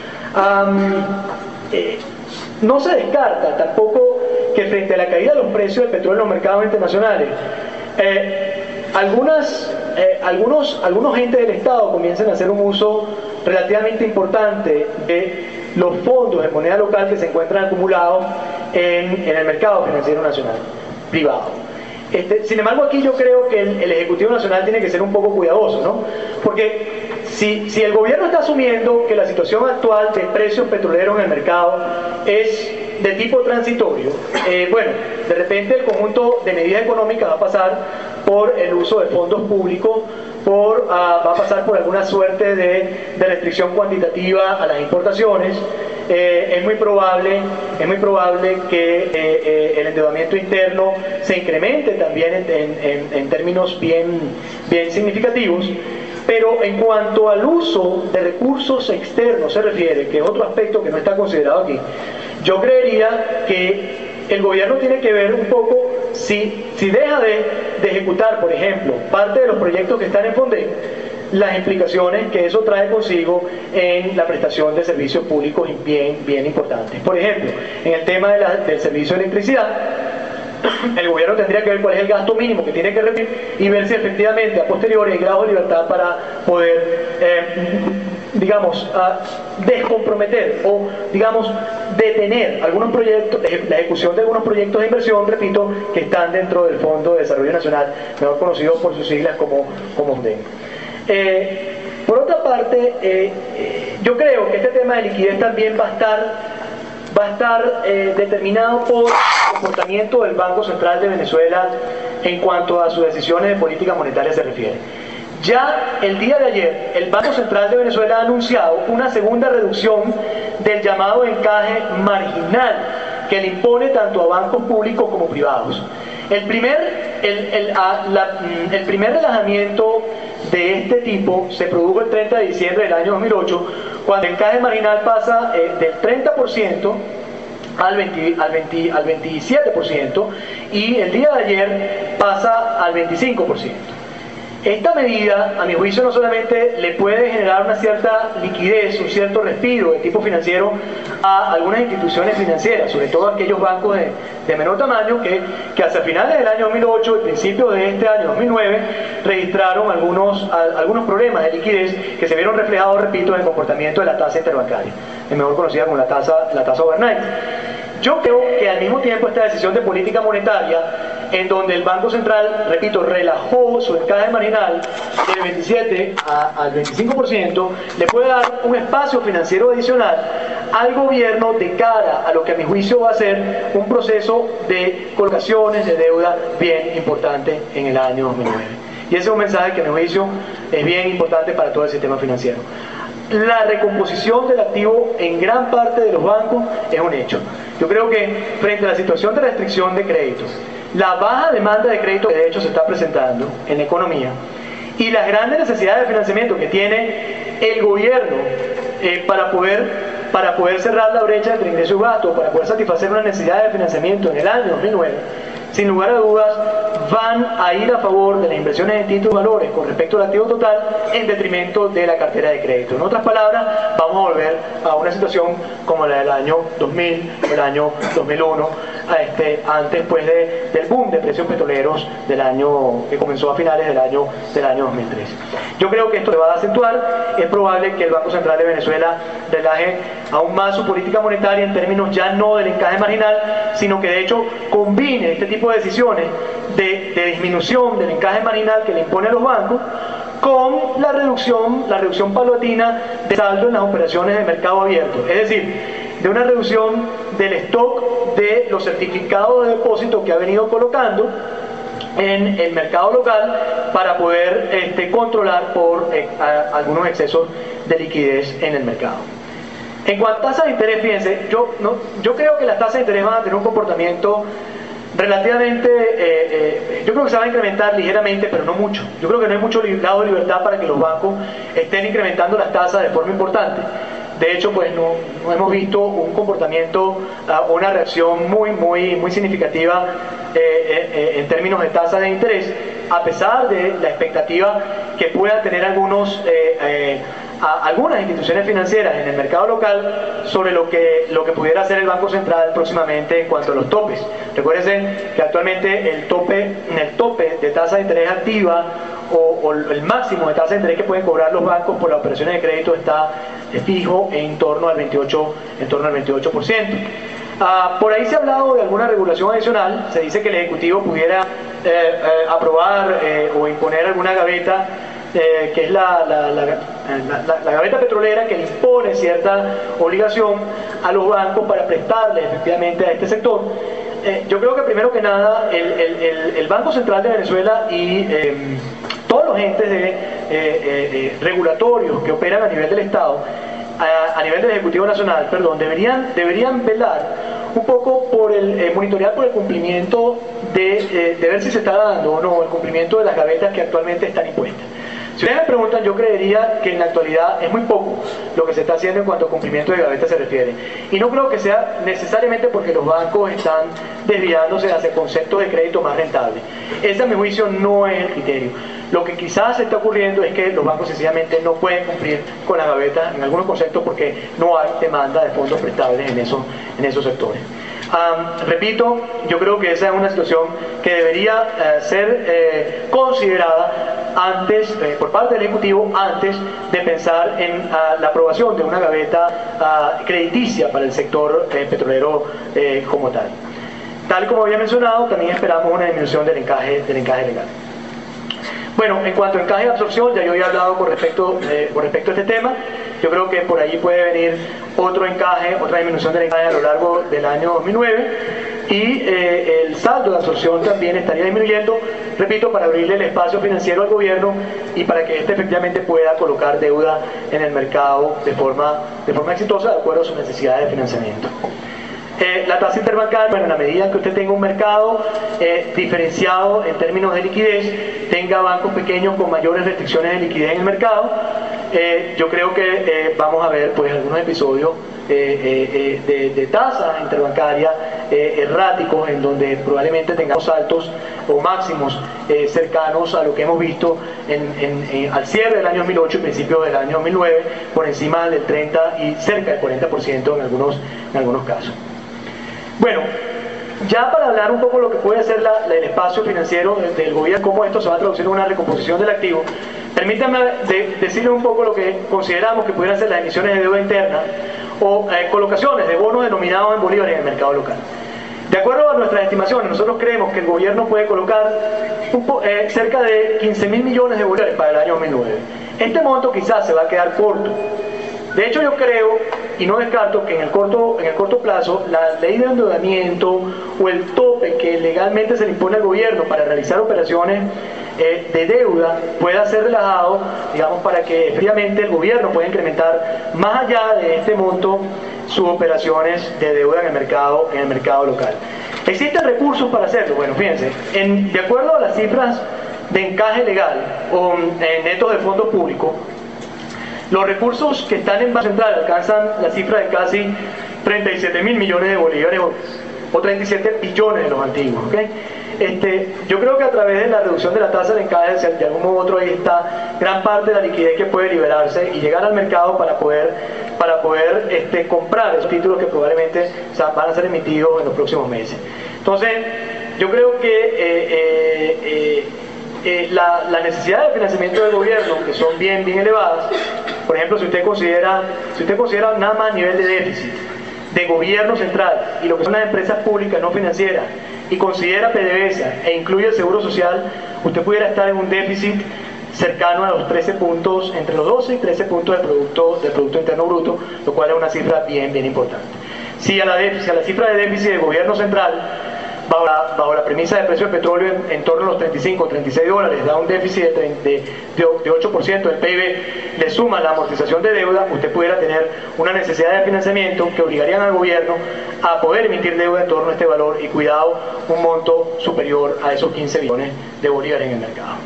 Um, eh, no se descarta tampoco que frente a la caída de los precios del petróleo en los mercados internacionales, eh, Algunas, eh, algunos, algunos entes del Estado comienzan a hacer un uso relativamente importante de los fondos en moneda local que se encuentran acumulados en, en el mercado financiero nacional, privado. Este, sin embargo, aquí yo creo que el, el Ejecutivo Nacional tiene que ser un poco cuidadoso, ¿no? Porque si, si el gobierno está asumiendo que la situación actual de precios petroleros en el mercado es de tipo transitorio, eh, bueno, de repente el conjunto de medidas económicas va a pasar por el uso de fondos públicos, por, uh, va a pasar por alguna suerte de, de restricción cuantitativa a las importaciones. Eh, es muy probable, es muy probable que eh, eh, el endeudamiento interno se incremente también en, en, en términos bien, bien significativos. Pero en cuanto al uso de recursos externos se refiere, que es otro aspecto que no está considerado aquí, yo creería que el gobierno tiene que ver un poco si, si deja de, de ejecutar, por ejemplo, parte de los proyectos que están en FONDE, las implicaciones que eso trae consigo en la prestación de servicios públicos bien, bien importantes. Por ejemplo, en el tema de la, del servicio de electricidad, el gobierno tendría que ver cuál es el gasto mínimo que tiene que recibir y ver si efectivamente a posteriori hay grado de libertad para poder, eh, digamos, uh, descomprometer o, digamos, detener algunos proyectos, la ejecución de algunos proyectos de inversión, repito, que están dentro del Fondo de Desarrollo Nacional, mejor conocido por sus siglas como, como FONDE. Eh, por otra parte, eh, eh, yo creo que este tema de liquidez también va a estar va a estar eh, determinado por el comportamiento del Banco Central de Venezuela en cuanto a sus decisiones de política monetaria se refiere. Ya el día de ayer, el Banco Central de Venezuela ha anunciado una segunda reducción del llamado encaje marginal que le impone tanto a bancos públicos como privados. El primer, el, el, a, la, el primer relajamiento de este tipo se produjo el treinta de diciembre del año dos mil ocho, cuando el encaje marginal pasa eh, del treinta por ciento al, veinte, al, veinte, al veintisiete por ciento y el día de ayer pasa al veinticinco por ciento. Esta medida, a mi juicio, no solamente le puede generar una cierta liquidez, un cierto respiro de tipo financiero a algunas instituciones financieras, sobre todo aquellos bancos de, de menor tamaño que, que hacia finales del año dos mil ocho y principios de este año dos mil nueve registraron algunos, a, algunos problemas de liquidez que se vieron reflejados, repito, en el comportamiento de la tasa interbancaria, mejor conocida como la tasa, la tasa overnight. Yo creo que al mismo tiempo esta decisión de política monetaria, en donde el Banco Central, repito, relajó su encaje marginal del veintisiete al veinticinco por ciento, le puede dar un espacio financiero adicional al gobierno de cara a lo que a mi juicio va a ser un proceso de colocaciones de deuda bien importante en el año dos mil nueve. Y ese es un mensaje que a mi juicio es bien importante para todo el sistema financiero. La recomposición del activo en gran parte de los bancos es un hecho. Yo creo que frente a la situación de restricción de créditos, la baja demanda de crédito que de hecho se está presentando en la economía y las grandes necesidades de financiamiento que tiene el gobierno eh, para, poder, para poder cerrar la brecha entre ingresos y gastos, para poder satisfacer una necesidad de financiamiento en el año dos mil nueve, sin lugar a dudas van a ir a favor de las inversiones en títulos y valores con respecto al activo total en detrimento de la cartera de crédito. En otras palabras, vamos a volver a una situación como la del año dos mil o el año dos mil uno, este, antes pues de, del boom de precios petroleros del año que comenzó a finales del año, del año dos mil tres. Yo creo que esto se va a acentuar. Es probable que el Banco Central de Venezuela relaje aún más su política monetaria en términos ya no del encaje marginal, sino que de hecho combine este tipo de decisiones de, de disminución del encaje marginal que le impone a los bancos con la reducción, la reducción paulatina de saldo en las operaciones de mercado abierto, es decir, de una reducción del stock de los certificados de depósito que ha venido colocando en el mercado local para poder este, controlar por eh, a, algunos excesos de liquidez en el mercado. En cuanto a tasas de interés, fíjense, yo, no, yo creo que las tasas de interés van a tener un comportamiento relativamente, eh, eh, yo creo que se va a incrementar ligeramente, pero no mucho. Yo creo que no hay mucho lado de libertad para que los bancos estén incrementando las tasas de forma importante. De hecho, pues no, no hemos visto un comportamiento o uh, una reacción muy, muy, muy significativa eh, eh, en términos de tasa de interés, a pesar de la expectativa que puedan tener algunos, eh, eh, a, algunas instituciones financieras en el mercado local sobre lo que, lo que pudiera hacer el Banco Central próximamente en cuanto a los topes. Recuerden que actualmente el tope, el tope de tasa de interés activa o, o el máximo de tasa de interés que pueden cobrar los bancos por las operaciones de crédito está fijo en torno al veintiocho, en torno al veintiocho por ciento. Uh, por ahí se ha hablado de alguna regulación adicional. Se dice que el Ejecutivo pudiera eh, eh, aprobar eh, o imponer alguna gaveta, eh, que es la, la, la, la, la gaveta petrolera, que le impone cierta obligación a los bancos para prestarle efectivamente a este sector. Eh, yo creo que primero que nada el, el, el, el Banco Central de Venezuela y eh, todos los entes de, eh, eh, regulatorios que operan a nivel del Estado, a, a nivel del Ejecutivo Nacional, perdón, deberían, deberían velar un poco por el, eh, monitorear por el cumplimiento de, eh, de ver si se está dando o no el cumplimiento de las gavetas que actualmente están impuestas. Si ustedes me preguntan, yo creería que en la actualidad es muy poco lo que se está haciendo en cuanto a cumplimiento de gavetas se refiere. Y no creo que sea necesariamente porque los bancos están desviándose hacia conceptos de crédito más rentables. Ese, a mi juicio, no es el criterio. Lo que quizás está ocurriendo es que los bancos sencillamente no pueden cumplir con la gaveta en algunos conceptos porque no hay demanda de fondos prestables en esos, en esos sectores. Um, repito, yo creo que esa es una situación que debería uh, ser eh, considerada antes, eh, por parte del Ejecutivo, antes de pensar en uh, la aprobación de una gaveta uh, crediticia para el sector eh, petrolero eh, como tal. Tal como había mencionado, también esperamos una disminución del encaje, del encaje legal. Bueno, en cuanto a encaje de absorción, ya yo había hablado con respecto, eh, con respecto a este tema. Yo creo que por ahí puede venir otro encaje, otra disminución del encaje a lo largo del año dos mil nueve. y eh, el saldo de absorción también estaría disminuyendo, repito, para abrirle el espacio financiero al gobierno y para que éste efectivamente pueda colocar deuda en el mercado de forma, de forma exitosa de acuerdo a sus necesidades de financiamiento. Eh, la tasa interbancaria, bueno, en la medida que usted tenga un mercado eh, diferenciado en términos de liquidez, tenga bancos pequeños con mayores restricciones de liquidez en el mercado, eh, yo creo que eh, vamos a ver pues algunos episodios eh, eh, de, de tasas interbancarias eh, erráticos, en donde probablemente tengamos saltos o máximos eh, cercanos a lo que hemos visto en, en, en, al cierre del año dos mil ocho y principios del año dos mil nueve, por encima del treinta y cerca del cuarenta por ciento en algunos, en algunos casos. Bueno, ya para hablar un poco de lo que puede ser la, la, el espacio financiero del gobierno, cómo esto se va a traducir en una recomposición del activo, permítanme de, decirles un poco lo que consideramos que pudieran ser las emisiones de deuda interna o eh, colocaciones de bonos denominados en bolívares en el mercado local. De acuerdo a nuestras estimaciones, nosotros creemos que el gobierno puede colocar un po, eh, cerca de quince mil millones de bolívares para el año dos mil nueve. Este monto quizás se va a quedar corto. De hecho, yo creo y no descarto que en el corto, en el corto plazo la ley de endeudamiento o el tope que legalmente se le impone al gobierno para realizar operaciones eh, de deuda pueda ser relajado, digamos, para que fríamente el gobierno pueda incrementar más allá de este monto sus operaciones de deuda en el mercado, en el mercado local. ¿Existen recursos para hacerlo? Bueno, fíjense, en, de acuerdo a las cifras de encaje legal o eh, netos de fondos públicos, los recursos que están en Banco Central alcanzan la cifra de casi treinta y siete mil millones de bolívares o, o treinta y siete billones de los antiguos. ¿Okay? Este, yo creo que a través de la reducción de la tasa de encaje, de algún modo u otro, ahí está gran parte de la liquidez que puede liberarse y llegar al mercado para poder, para poder este, comprar esos títulos que probablemente o sea, van a ser emitidos en los próximos meses. Entonces, yo creo que eh, eh, eh, eh, la, la necesidad de financiamiento del gobierno, que son bien, bien elevadas, por ejemplo, si usted considera, si usted considera nada más nivel de déficit de gobierno central y lo que son las empresas públicas no financieras y considera PDVSA e incluye el seguro social, usted pudiera estar en un déficit cercano a los trece puntos, entre los doce y trece puntos del producto, del producto interno bruto, lo cual es una cifra bien, bien importante. Si a la, déficit, a la cifra de déficit del gobierno central, bajo la, bajo la premisa del precio del petróleo en, en torno a los treinta y cinco, treinta y seis dólares, da un déficit de, de, de ocho por ciento del P I B, le suma la amortización de deuda, usted pudiera tener una necesidad de financiamiento que obligarían al gobierno a poder emitir deuda en torno a este valor y, cuidado, un monto superior a esos quince billones de bolívares en el mercado.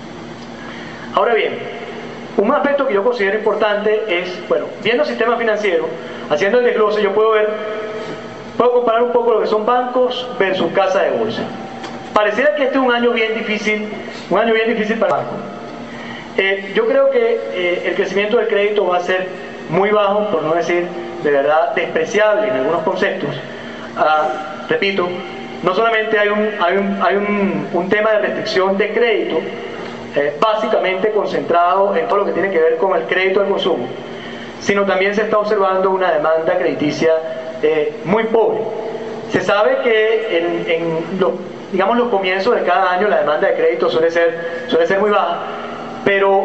Ahora bien, un aspecto que yo considero importante es, bueno, viendo el sistema financiero, haciendo el desglose, yo puedo ver, puedo comparar un poco lo que son bancos versus casa de bolsa. Pareciera que este es un año bien difícil, un año bien difícil para el banco. Eh, yo creo que eh, el crecimiento del crédito va a ser muy bajo, por no decir de verdad despreciable en algunos conceptos. Ah, repito, no solamente hay un, hay un, hay un, un tema de restricción de crédito, eh, básicamente concentrado en todo lo que tiene que ver con el crédito al consumo, sino también se está observando una demanda crediticia eh, muy pobre. Se sabe que en, en los, digamos, los comienzos de cada año la demanda de crédito suele ser, suele ser muy baja, pero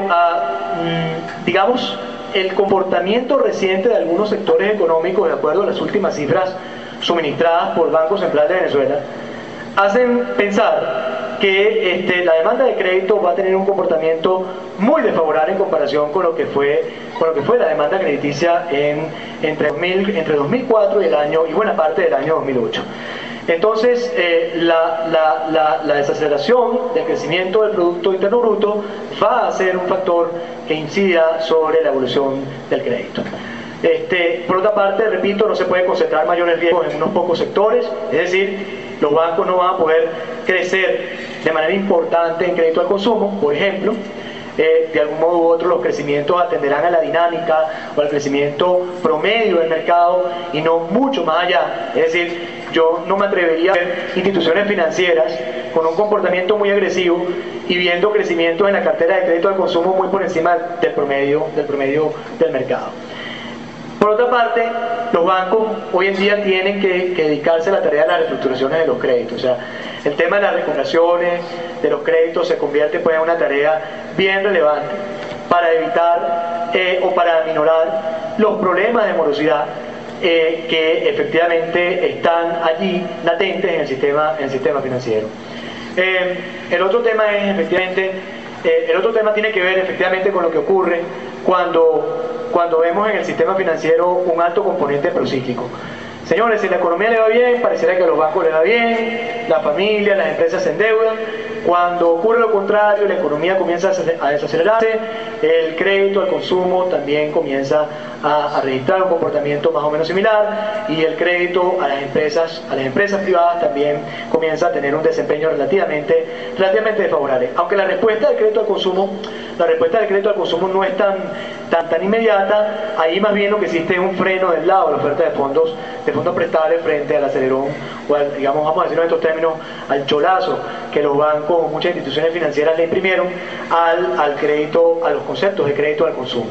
uh, digamos el comportamiento reciente de algunos sectores económicos, de acuerdo a las últimas cifras suministradas por Banco Central de Venezuela, hacen pensar que este, la demanda de crédito va a tener un comportamiento muy desfavorable en comparación con lo que fue, con lo que fue la demanda crediticia en, entre, dos mil, entre dos mil cuatro y, el año, y buena parte del año dos mil ocho. Entonces, eh, la, la, la, la desaceleración del crecimiento del Producto Interno Bruto va a ser un factor que incida sobre la evolución del crédito. Este, por otra parte, repito, no se puede concentrar mayores riesgos en unos pocos sectores, es decir, los bancos no van a poder crecer de manera importante en crédito al consumo, por ejemplo. Eh, de algún modo u otro los crecimientos atenderán a la dinámica o al crecimiento promedio del mercado y no mucho más allá. Es decir, yo no me atrevería a ver instituciones financieras con un comportamiento muy agresivo y viendo crecimientos en la cartera de crédito al consumo muy por encima del promedio del, promedio del mercado. Por otra parte, los bancos hoy en día tienen que, que dedicarse a la tarea de las reestructuraciones de los créditos. O sea, el tema de las recuperaciones de los créditos se convierte pues, en una tarea bien relevante para evitar eh, o para aminorar los problemas de morosidad eh, que efectivamente están allí latentes en el sistema, en el sistema financiero. Eh, el otro tema es efectivamente, eh, el otro tema tiene que ver efectivamente con lo que ocurre cuando, cuando vemos en el sistema financiero un alto componente procíclico. Señores, si la economía le va bien, pareciera que a los bancos les va bien, la familia, las empresas se endeudan. Cuando ocurre lo contrario, la economía comienza a desacelerarse, el crédito al consumo también comienza a, a registrar un comportamiento más o menos similar, y el crédito a las empresas, a las empresas privadas también comienza a tener un desempeño relativamente, relativamente desfavorable. Aunque la respuesta del crédito al consumo, la respuesta del crédito al consumo no es tan, tan, tan inmediata, ahí más bien lo que existe es un freno del lado de la oferta de fondos, de fondos prestables frente al acelerón, o al, digamos, vamos a decirlo en estos términos, al cholazo que los bancos o muchas instituciones financieras le imprimieron al, al crédito, a los conceptos de crédito al consumo.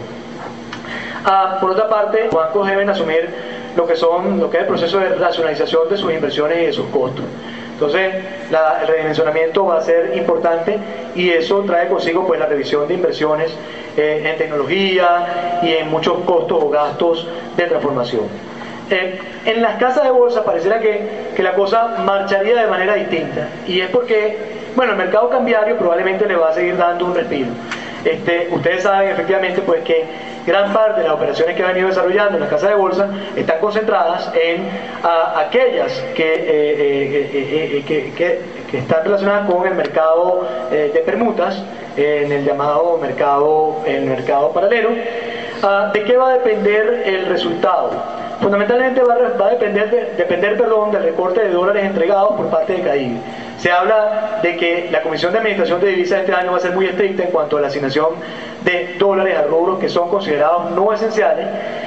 Ah, por otra parte, los bancos deben asumir lo que son, lo que es el proceso de racionalización de sus inversiones y de sus costos. Entonces, la, el redimensionamiento va a ser importante, y eso trae consigo pues la revisión de inversiones eh, en tecnología y en muchos costos o gastos de transformación. Eh, en las casas de bolsa pareciera que, que la cosa marcharía de manera distinta, y es porque, bueno, el mercado cambiario probablemente le va a seguir dando un respiro. Este, ustedes saben efectivamente pues que gran parte de las operaciones que han venido desarrollando en las casas de bolsa están concentradas en a, aquellas que, eh, eh, eh, eh, que, que, que están relacionadas con el mercado eh, de permutas, eh, en el llamado mercado, el mercado paralelo. Uh, ¿De qué va a depender el resultado? Fundamentalmente va a, va a depender, de, depender perdón, del recorte de dólares entregados por parte de CADIVI. Se habla de que la Comisión de Administración de Divisas este año va a ser muy estricta en cuanto a la asignación de dólares a rubros que son considerados no esenciales,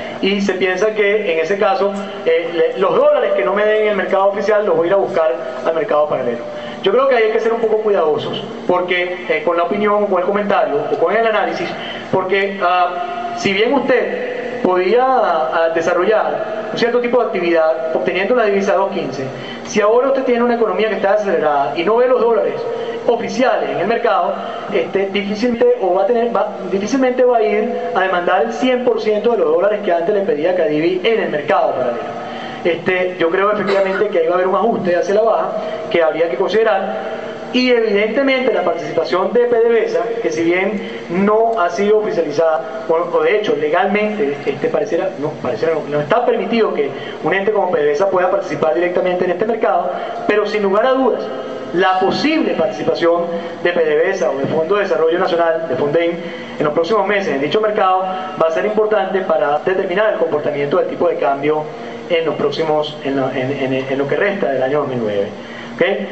y se piensa que en ese caso eh, los dólares que no me den en el mercado oficial los voy a ir a buscar al mercado paralelo. Yo creo que ahí hay que ser un poco cuidadosos, porque eh, con la opinión o con el comentario o con el análisis, porque uh, si bien usted podía uh, desarrollar un cierto tipo de actividad obteniendo la divisa dos quince, si ahora usted tiene una economía que está acelerada y no ve los dólares oficiales en el mercado, este, difícilmente, o va a tener, va, difícilmente va a ir a demandar el cien por ciento de los dólares que antes le pedía CADIVI en el mercado paralelo. Este, yo creo efectivamente que ahí va a haber un ajuste hacia la baja que habría que considerar, y evidentemente la participación de PDVSA, que si bien no ha sido oficializada, o, o de hecho legalmente este, pareciera, no, pareciera no, no está permitido que un ente como PDVSA pueda participar directamente en este mercado, pero sin lugar a dudas la posible participación de PDVSA o del Fondo de Desarrollo Nacional, de FONDEN, en los próximos meses en dicho mercado va a ser importante para determinar el comportamiento del tipo de cambio en los próximos, en lo, en, en, en lo que resta del año dos mil nueve. ¿Okay?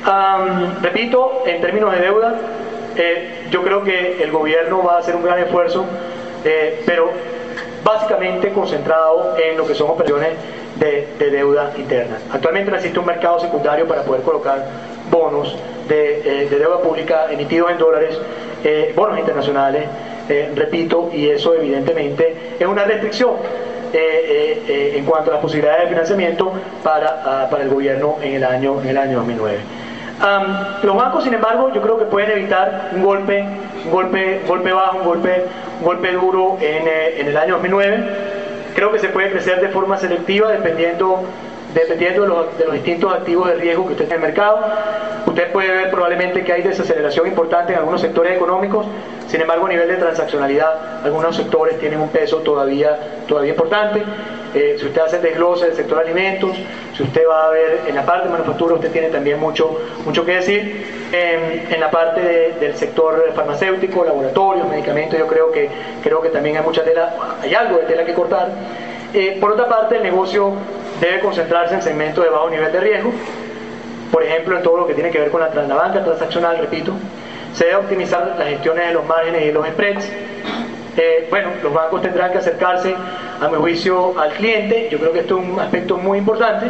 Um, repito, en términos de deuda, eh, yo creo que el gobierno va a hacer un gran esfuerzo, eh, pero básicamente concentrado en lo que son operaciones de, de deuda interna. Actualmente no existe un mercado secundario para poder colocar bonos de, eh, de deuda pública emitidos en dólares, eh, bonos internacionales, eh, repito, y eso evidentemente es una restricción Eh, eh, eh, en cuanto a las posibilidades de financiamiento para, uh, para el gobierno en el año, en el año dos mil nueve. Um, los bancos, sin embargo, yo creo que pueden evitar un golpe, un golpe, golpe bajo, un golpe, un golpe duro en, eh, en el año dos mil nueve. Creo que se puede crecer de forma selectiva dependiendo, dependiendo de los, de los distintos activos de riesgo que usted tiene en el mercado. Usted puede ver probablemente que hay desaceleración importante en algunos sectores económicos. Sin embargo, a nivel de transaccionalidad, algunos sectores tienen un peso todavía, todavía importante. Eh, si usted hace el desglose del sector alimentos, si usted va a ver en la parte de manufactura, usted tiene también mucho, mucho que decir. En, en la parte de, del sector farmacéutico, laboratorios, medicamentos, yo creo que, creo que también hay mucha tela, hay algo de tela que cortar. Eh, por otra parte, el negocio debe concentrarse en segmentos de bajo nivel de riesgo, por ejemplo, en todo lo que tiene que ver con la, la banca transaccional, repito. Se debe optimizar las gestiones de los márgenes y los spreads. Eh, bueno, los bancos tendrán que acercarse, a mi juicio, al cliente. Yo creo que esto es un aspecto muy importante.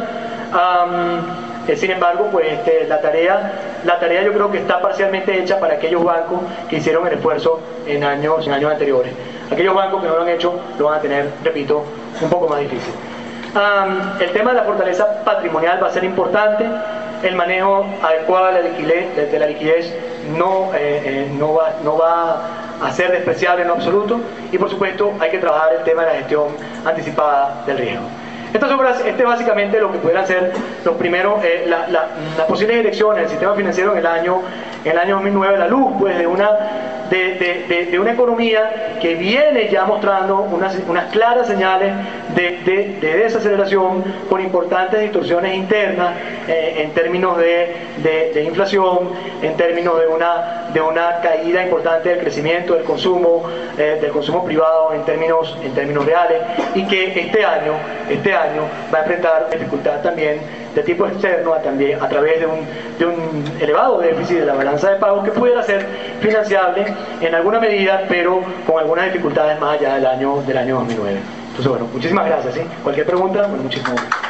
Um, eh, sin embargo, pues este, la tarea, la tarea yo creo que está parcialmente hecha para aquellos bancos que hicieron el esfuerzo en años, en años anteriores. Aquellos bancos que no lo han hecho lo van a tener, repito, un poco más difícil. Um, el tema de la fortaleza patrimonial va a ser importante. El manejo adecuado de la liquidez, de, de la liquidez no, eh, eh, no, va, no va a ser despreciable en lo absoluto, y por supuesto hay que trabajar el tema de la gestión anticipada del riesgo. Estas obras, este es básicamente lo que pudieran ser los primeros, eh, la, la, las posibles direcciones del sistema financiero en el año, en el año dos mil nueve, la luz pues de una, de, de, de, de una economía que viene ya mostrando unas, unas claras señales de, de, de desaceleración con importantes distorsiones internas eh, en términos de, de, de inflación, en términos de una, de una caída importante del crecimiento del consumo, eh, del consumo privado en términos, en términos reales, y que este año, este año va a enfrentar dificultad también de tipo externo a, también, a través de un, de un elevado déficit de la balanza de pagos que pudiera ser financiable en alguna medida, pero con algunas dificultades más allá del año, del año dos mil nueve. Entonces, bueno, muchísimas gracias. ¿sí? Cualquier pregunta, bueno, muchísimas gracias.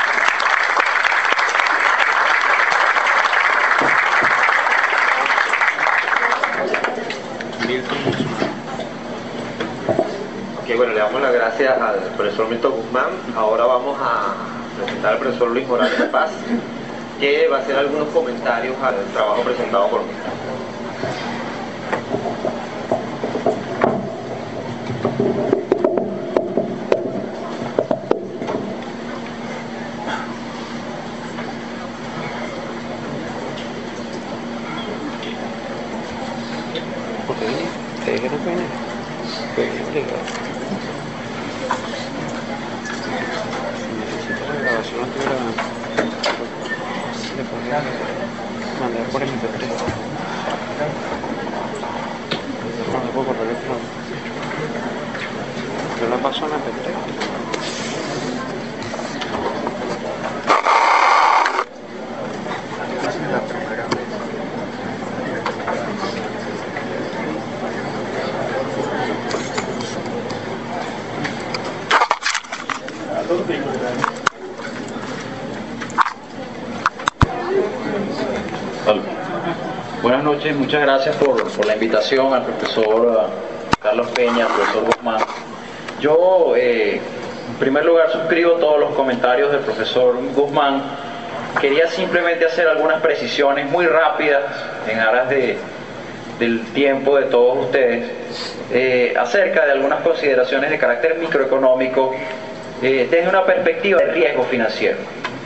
Ok, bueno, le damos las gracias al profesor Milton Guzmán. Ahora vamos a presentar al profesor Luis Morales de Paz, que va a hacer algunos comentarios al trabajo presentado por mí. Mandar por el M P tres. No le puedo correr el plan. Yo la paso en M P tres. Buenas noches, muchas gracias por, por la invitación al profesor uh, Carlos Peña, al profesor Guzmán. Yo, eh, en primer lugar, suscribo todos los comentarios del profesor Guzmán. Quería simplemente hacer algunas precisiones muy rápidas en aras de, del tiempo de todos ustedes eh, acerca de algunas consideraciones de carácter microeconómico eh, desde una perspectiva de riesgo financiero.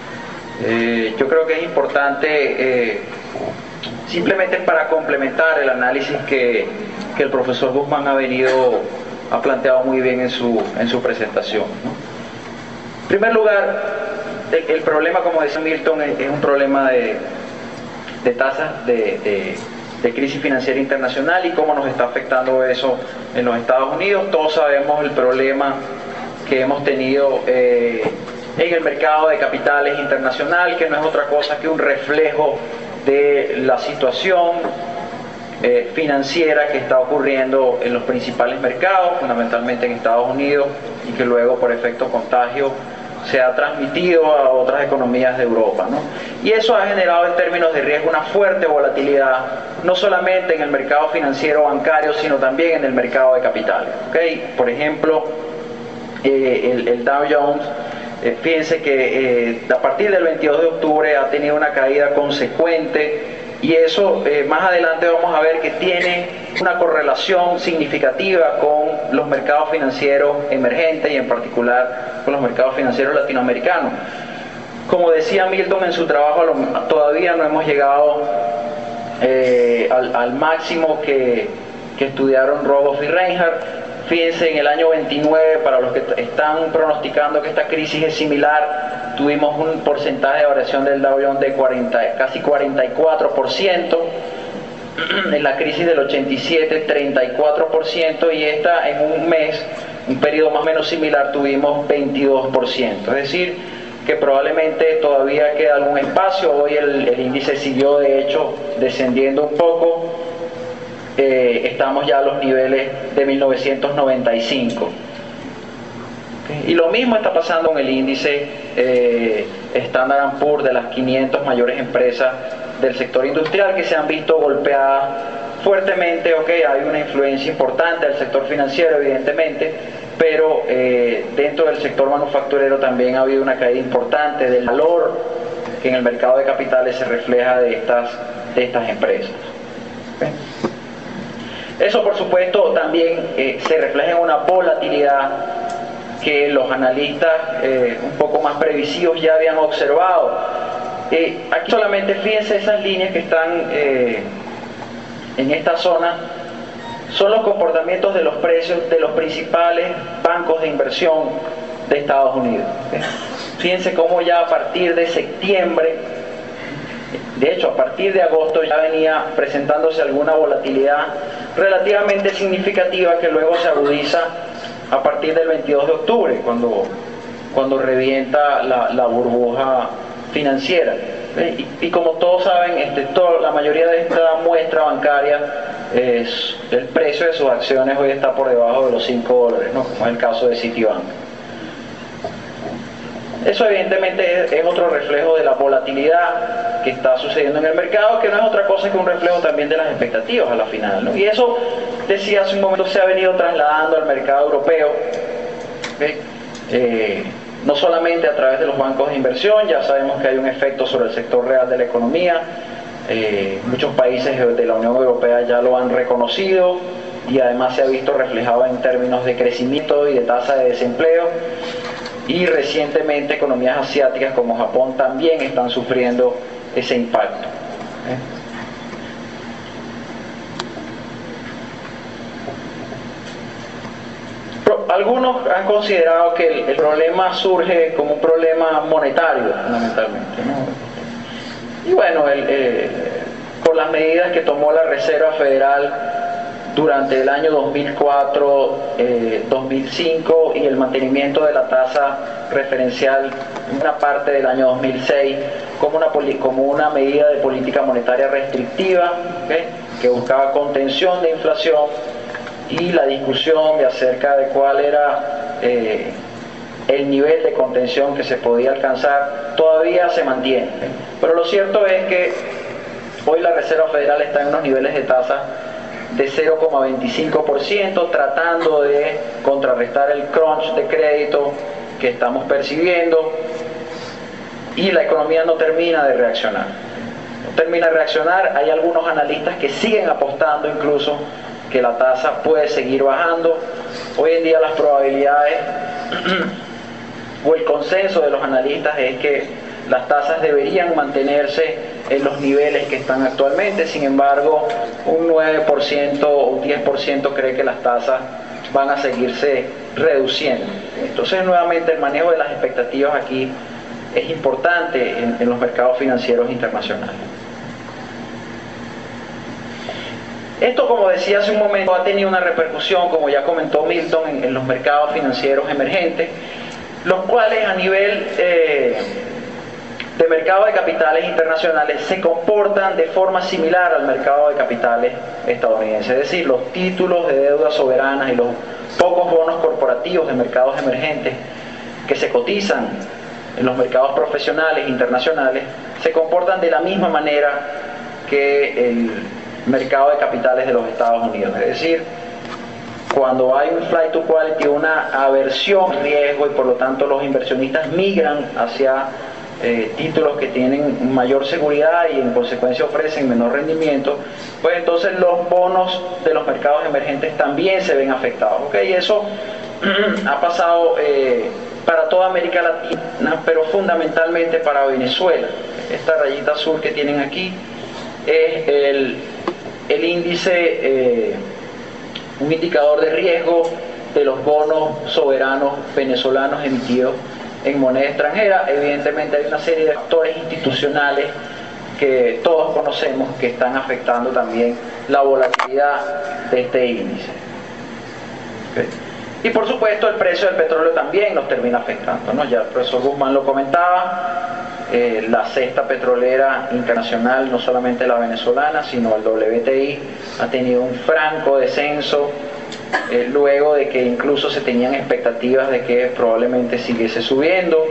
Eh, yo creo que es importante eh, simplemente para complementar el análisis que, que el profesor Guzmán ha venido, ha planteado muy bien en su, en su presentación, ¿no? En primer lugar, el, el problema, como decía Milton, es, es un problema de, de tasas de, de, de crisis financiera internacional y cómo nos está afectando eso en los Estados Unidos. Todos sabemos el problema que hemos tenido eh, en el mercado de capitales internacional, que no es otra cosa que un reflejo de la situación eh, financiera que está ocurriendo en los principales mercados, fundamentalmente en Estados Unidos, y que luego por efecto contagio se ha transmitido a otras economías de Europa, ¿no? Y eso ha generado en términos de riesgo una fuerte volatilidad, no solamente en el mercado financiero bancario, sino también en el mercado de capitales, ¿okay? Por ejemplo, eh, el, el Dow Jones, Eh, fíjense que eh, a partir del veintidós de octubre ha tenido una caída consecuente, y eso eh, más adelante vamos a ver que tiene una correlación significativa con los mercados financieros emergentes y en particular con los mercados financieros latinoamericanos. Como decía Milton en su trabajo, todavía no hemos llegado eh, al, al máximo que, que estudiaron Rogoff y Reinhardt. Fíjense, en el año veintinueve, para los que están pronosticando que esta crisis es similar, tuvimos un porcentaje de variación del Dow Jones de cuarenta, casi cuarenta y cuatro por ciento. En la crisis del ochenta y siete, treinta y cuatro por ciento, y esta en un mes, un periodo más o menos similar, tuvimos veintidós por ciento. Es decir, que probablemente todavía queda algún espacio. Hoy el, el índice siguió, de hecho, descendiendo un poco. Eh, estamos ya a los niveles de mil novecientos noventa y cinco. ¿Okay? Y lo mismo está pasando con el índice eh, Standard and Poor's de las quinientas mayores empresas del sector industrial, que se han visto golpeadas fuertemente. Okay, hay una influencia importante del sector financiero, evidentemente, pero eh, dentro del sector manufacturero también ha habido una caída importante del valor que en el mercado de capitales se refleja de estas, de estas empresas. ¿Okay? Eso, por supuesto, también eh, se refleja en una volatilidad que los analistas eh, un poco más previsivos ya habían observado. Eh, aquí solamente fíjense esas líneas que están eh, en esta zona, son los comportamientos de los precios de los principales bancos de inversión de Estados Unidos. ¿eh? Fíjense cómo ya a partir de septiembre, de hecho a partir de agosto ya venía presentándose alguna volatilidad relativamente significativa que luego se agudiza a partir del veintidós de octubre, cuando, cuando revienta la, la burbuja financiera. ¿eh? Y, y como todos saben, este, todo, la mayoría de esta muestra bancaria, es, el precio de sus acciones hoy está por debajo de los cinco dólares, ¿no? Como es el caso de Citibank. Eso evidentemente es, es otro reflejo de la volatilidad que está sucediendo en el mercado, que no es otra cosa que un reflejo también de las expectativas a la final, ¿no? Y eso, decía hace un momento, se ha venido trasladando al mercado europeo, ¿okay? eh, no solamente a través de los bancos de inversión. Ya sabemos que hay un efecto sobre el sector real de la economía. Eh, muchos países de la Unión Europea ya lo han reconocido y además se ha visto reflejado en términos de crecimiento y de tasa de desempleo. Y recientemente economías asiáticas como Japón también están sufriendo ese impacto. ¿eh? Algunos han considerado que el, el problema surge como un problema monetario, fundamentalmente, ¿no? Y bueno, el, eh, por las medidas que tomó la Reserva Federal durante el año dos mil cuatro, eh, dos mil cinco y el mantenimiento de la tasa referencial en una parte del año dos mil seis como una, como una medida de política monetaria restrictiva, ¿okay? que buscaba contención de inflación, y la discusión de acerca de cuál era eh, el nivel de contención que se podía alcanzar todavía se mantiene. ¿eh? Pero lo cierto es que hoy la Reserva Federal está en unos niveles de tasa de cero coma veinticinco por ciento, tratando de contrarrestar el crunch de crédito que estamos percibiendo, y la economía no termina de reaccionar. No termina de reaccionar. Hay algunos analistas que siguen apostando incluso que la tasa puede seguir bajando. Hoy en día las probabilidades o el consenso de los analistas es que las tasas deberían mantenerse en los niveles que están actualmente. Sin embargo, un nueve por ciento o un diez por ciento cree que las tasas van a seguirse reduciendo. Entonces, nuevamente, el manejo de las expectativas aquí es importante en, en los mercados financieros internacionales. Esto, como decía hace un momento, ha tenido una repercusión, como ya comentó Milton, en, en los mercados financieros emergentes, los cuales a nivel eh, de mercado de capitales internacionales se comportan de forma similar al mercado de capitales estadounidense. Es decir, los títulos de deuda soberanas y los pocos bonos corporativos de mercados emergentes que se cotizan en los mercados profesionales internacionales se comportan de la misma manera que el mercado de capitales de los Estados Unidos. Es decir, cuando hay un flight to quality, una aversión al riesgo, y por lo tanto los inversionistas migran hacia eh, títulos que tienen mayor seguridad y en consecuencia ofrecen menor rendimiento, pues entonces los bonos de los mercados emergentes también se ven afectados. ¿okay? Y eso ha pasado eh, para toda América Latina, pero fundamentalmente para Venezuela. Esta rayita azul que tienen aquí es el el índice, eh, un indicador de riesgo de los bonos soberanos venezolanos emitidos en moneda extranjera. Evidentemente hay una serie de factores institucionales que todos conocemos que están afectando también la volatilidad de este índice. Okay. Y por supuesto el precio del petróleo también nos termina afectando, ¿no? Ya el profesor Guzmán lo comentaba. Eh, la cesta petrolera internacional, no solamente la venezolana, sino el W T I, ha tenido un franco descenso, eh, luego de que incluso se tenían expectativas de que probablemente siguiese subiendo.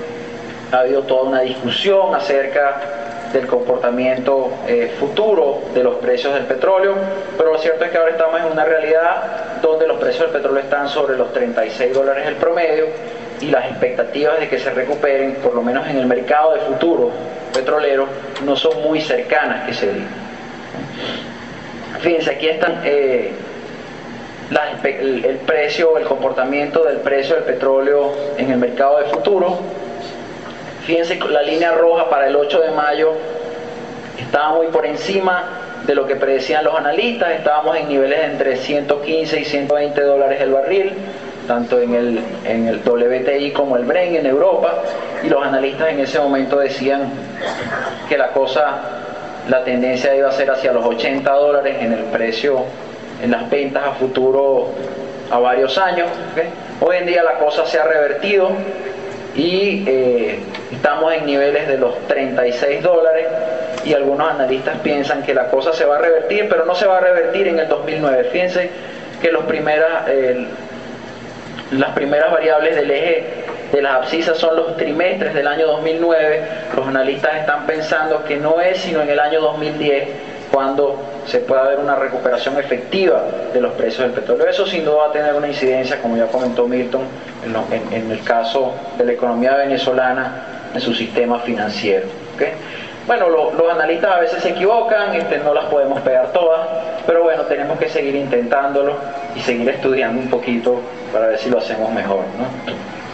Ha habido toda una discusión acerca del comportamiento eh, futuro de los precios del petróleo, pero lo cierto es que ahora estamos en una realidad donde los precios del petróleo están sobre los treinta y seis dólares el promedio, y las expectativas de que se recuperen, por lo menos en el mercado de futuro petrolero, no son muy cercanas que se diga. Fíjense, aquí están eh, la, el, el precio, el comportamiento del precio del petróleo en el mercado de futuro. Fíjense, la línea roja para el ocho de mayo estaba muy por encima de lo que predecían los analistas. Estábamos en niveles entre ciento quince y ciento veinte dólares el barril, tanto en el, en el W T I como el Brent en Europa, y los analistas en ese momento decían que la cosa, la tendencia iba a ser hacia los ochenta dólares en el precio, en las ventas a futuro a varios años. ¿Okay? Hoy en día la cosa se ha revertido y eh, estamos en niveles de los treinta y seis dólares, y algunos analistas piensan que la cosa se va a revertir, pero no se va a revertir en el dos mil nueve. Fíjense que los primeras, eh, las primeras variables del eje de las abscisas son los trimestres del año dos mil nueve. Los analistas están pensando que no es sino en el año dos mil diez cuando se pueda ver una recuperación efectiva de los precios del petróleo. Eso sin duda va a tener una incidencia, como ya comentó Milton, en, lo, en, en el caso de la economía venezolana, en su sistema financiero. ¿Okay? Bueno, lo, los analistas a veces se equivocan, este, no las podemos pegar todas, pero bueno, tenemos que seguir intentándolo y seguir estudiando un poquito para ver si lo hacemos mejor, ¿no?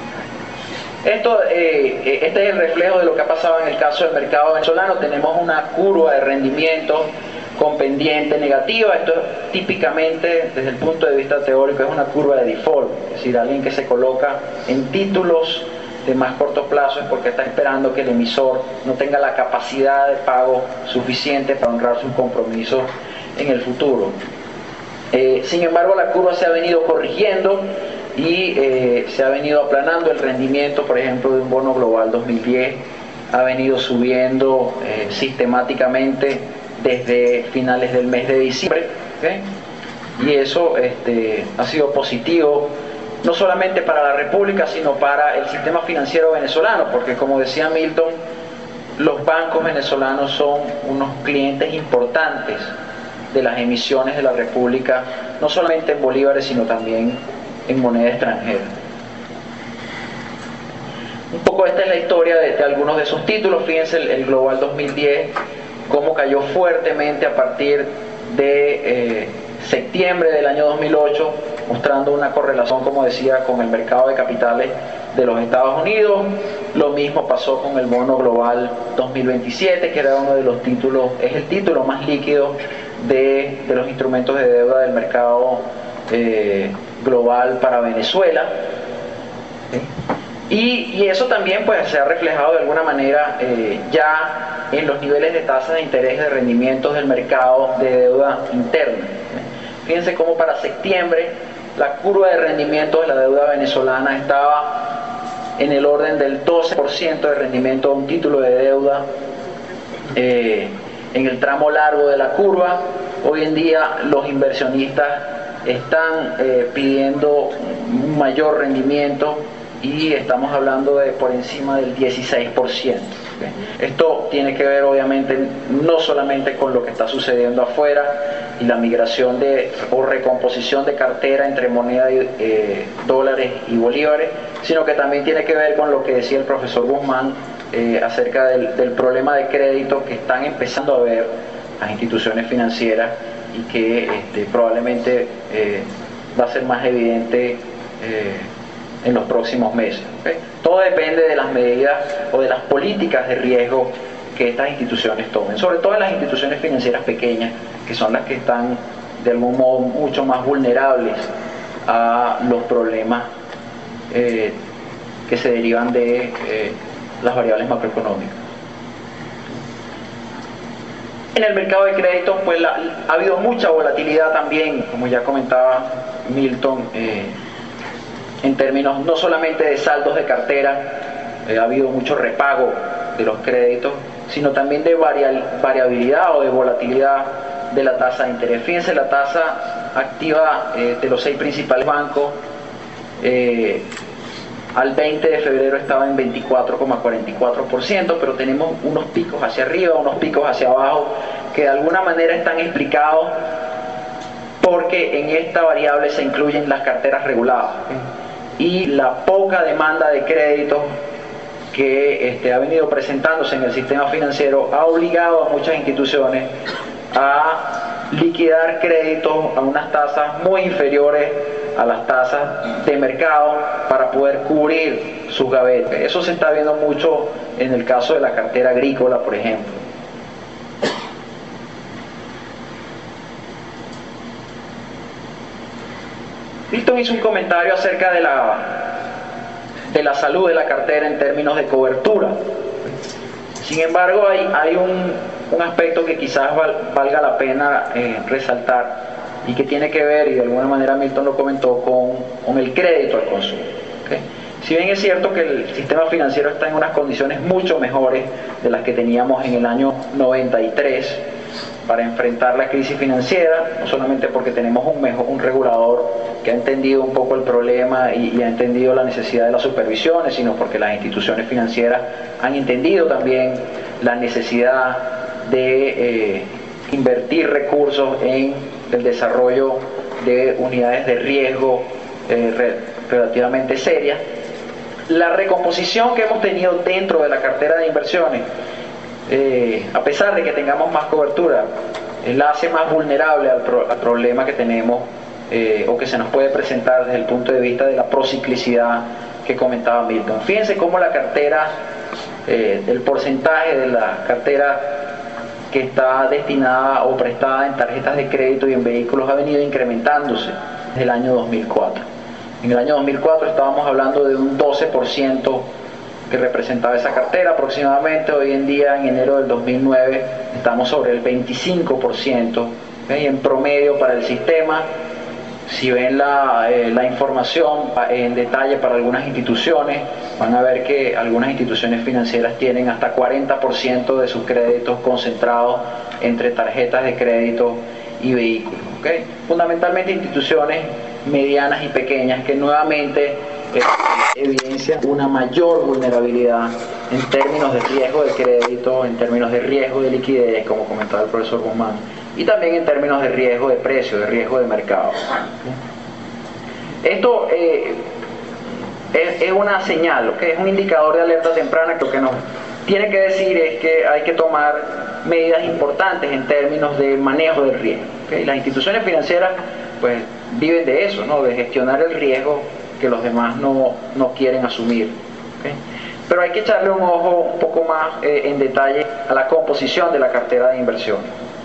Esto, eh, este es el reflejo de lo que ha pasado en el caso del mercado venezolano. Tenemos una curva de rendimiento con pendiente negativa. Esto típicamente, desde el punto de vista teórico, es una curva de default, es decir, alguien que se coloca en títulos de más corto plazo es porque está esperando que el emisor no tenga la capacidad de pago suficiente para honrar sus compromisos en el futuro. Eh, sin embargo, la curva se ha venido corrigiendo y eh, se ha venido aplanando. El rendimiento, por ejemplo, de un bono global dos mil diez ha venido subiendo eh, sistemáticamente desde finales del mes de diciembre, ¿okay? Y eso este, ha sido positivo no solamente para la República, sino para el sistema financiero venezolano, porque como decía Milton, los bancos venezolanos son unos clientes importantes de las emisiones de la República, no solamente en bolívares, sino también en moneda extranjera. Un poco esta es la historia de, de algunos de esos títulos. Fíjense el, el Global dos mil diez, cómo cayó fuertemente a partir de eh, septiembre del año dos mil ocho, mostrando una correlación, como decía, con el mercado de capitales de los Estados Unidos. Lo mismo pasó con el bono global dos mil veintisiete, que era uno de los títulos, es el título más líquido de, de los instrumentos de deuda del mercado eh, global para Venezuela. ¿Sí? Y, y eso también pues se ha reflejado de alguna manera eh, ya en los niveles de tasas de interés de rendimientos del mercado de deuda interna. ¿Sí? Fíjense cómo para septiembre la curva de rendimiento de la deuda venezolana estaba en el orden del doce por ciento de rendimiento de un título de deuda eh, en el tramo largo de la curva. Hoy en día los inversionistas están eh, pidiendo un mayor rendimiento y estamos hablando de por encima del dieciséis por ciento. ¿Okay? Esto tiene que ver obviamente no solamente con lo que está sucediendo afuera y la migración de, o recomposición de cartera entre moneda y eh, dólares y bolívares, sino que también tiene que ver con lo que decía el profesor Guzmán eh, acerca del, del problema de crédito que están empezando a ver las instituciones financieras y que este, probablemente eh, va a ser más evidente eh, en los próximos meses. ¿Okay? Todo depende de las medidas o de las políticas de riesgo que estas instituciones tomen, sobre todo en las instituciones financieras pequeñas, que son las que están de algún modo mucho más vulnerables a los problemas eh, que se derivan de eh, las variables macroeconómicas. En el mercado de crédito pues la, ha habido mucha volatilidad también, como ya comentaba Milton, eh, en términos no solamente de saldos de cartera, eh, ha habido mucho repago de los créditos, sino también de variabilidad o de volatilidad de la tasa de interés. Fíjense, la tasa activa eh, de los seis principales bancos eh, al veinte de febrero estaba en veinticuatro coma cuarenta y cuatro por ciento, pero tenemos unos picos hacia arriba, unos picos hacia abajo, que de alguna manera están explicados porque en esta variable se incluyen las carteras reguladas. Y la poca demanda de crédito que este, ha venido presentándose en el sistema financiero ha obligado a muchas instituciones a liquidar créditos a unas tasas muy inferiores a las tasas de mercado para poder cubrir sus gavetas. Eso se está viendo mucho en el caso de la cartera agrícola, por ejemplo. Milton hizo un comentario acerca de la, de la salud de la cartera en términos de cobertura. Sin embargo, hay, hay un, un aspecto que quizás val, valga la pena eh, resaltar y que tiene que ver, y de alguna manera Milton lo comentó, con, con el crédito al consumo. ¿Okay? Si bien es cierto que el sistema financiero está en unas condiciones mucho mejores de las que teníamos en el año noventa y tres para enfrentar la crisis financiera, no solamente porque tenemos un, mejor, un regulador que ha entendido un poco el problema y, y ha entendido la necesidad de las supervisiones, sino porque las instituciones financieras han entendido también la necesidad de eh, invertir recursos en el desarrollo de unidades de riesgo eh, re, relativamente serias. La recomposición que hemos tenido dentro de la cartera de inversiones, eh, a pesar de que tengamos más cobertura, eh, la hace más vulnerable al, pro, al problema que tenemos eh, o que se nos puede presentar desde el punto de vista de la prociclicidad que comentaba Milton. Fíjense cómo la cartera, eh, el porcentaje de la cartera que está destinada o prestada en tarjetas de crédito y en vehículos ha venido incrementándose desde el año dos mil cuatro. En el año dos mil cuatro estábamos hablando de un doce por ciento que representaba esa cartera aproximadamente. Hoy en día, en enero del dos mil nueve, estamos sobre el veinticinco por ciento. ¿Okay? En promedio para el sistema, si ven la, eh, la información en detalle para algunas instituciones, van a ver que algunas instituciones financieras tienen hasta cuarenta por ciento de sus créditos concentrados entre tarjetas de crédito y vehículos. ¿Okay? Fundamentalmente instituciones medianas y pequeñas que nuevamente eh, evidencian una mayor vulnerabilidad en términos de riesgo de crédito, en términos de riesgo de liquidez, como comentaba el profesor Guzmán, y también en términos de riesgo de precio, de riesgo de mercado. Esto eh, es, es una señal, ¿okay? Es un indicador de alerta temprana que lo que nos tiene que decir es que hay que tomar medidas importantes en términos de manejo del riesgo. ¿Okay? Las instituciones financieras pues viven de eso, ¿no? De gestionar el riesgo que los demás no, no quieren asumir. ¿Okay? Pero hay que echarle un ojo un poco más eh, en detalle a la composición de la cartera de inversión.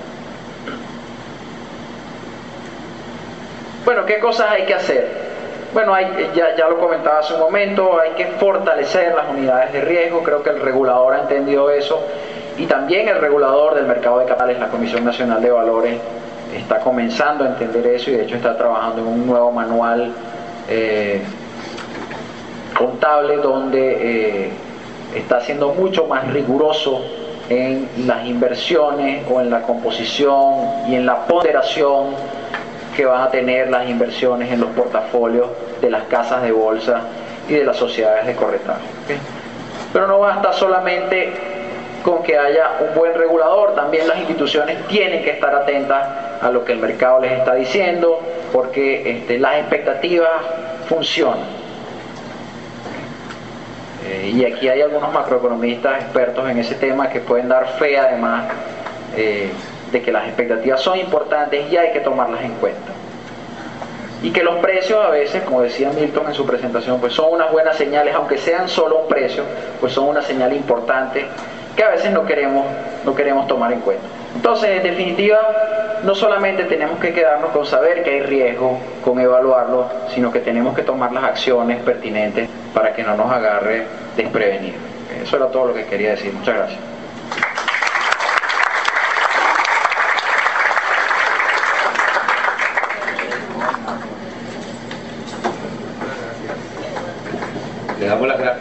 Bueno, ¿qué cosas hay que hacer? Bueno, hay, ya, ya lo comentaba hace un momento, hay que fortalecer las unidades de riesgo. Creo que el regulador ha entendido eso, y también el regulador del mercado de capitales, la Comisión Nacional de Valores, está comenzando a entender eso, y de hecho está trabajando en un nuevo manual eh, contable donde eh, está siendo mucho más riguroso en las inversiones o en la composición y en la ponderación que van a tener las inversiones en los portafolios de las casas de bolsa y de las sociedades de corretaje. ¿Okay? Pero no basta solamente con que haya un buen regulador, también las instituciones tienen que estar atentas a lo que el mercado les está diciendo, porque este, las expectativas funcionan. Eh, y aquí hay algunos macroeconomistas expertos en ese tema que pueden dar fe además eh, de que las expectativas son importantes y hay que tomarlas en cuenta. Y que los precios a veces, como decía Milton en su presentación, pues son unas buenas señales, aunque sean solo un precio, pues son una señal importante que a veces no queremos, no queremos tomar en cuenta. Entonces, en definitiva, no solamente tenemos que quedarnos con saber que hay riesgo, con evaluarlo, sino que tenemos que tomar las acciones pertinentes para que no nos agarre desprevenidos. Eso era todo lo que quería decir. Muchas gracias. Le damos las gracias.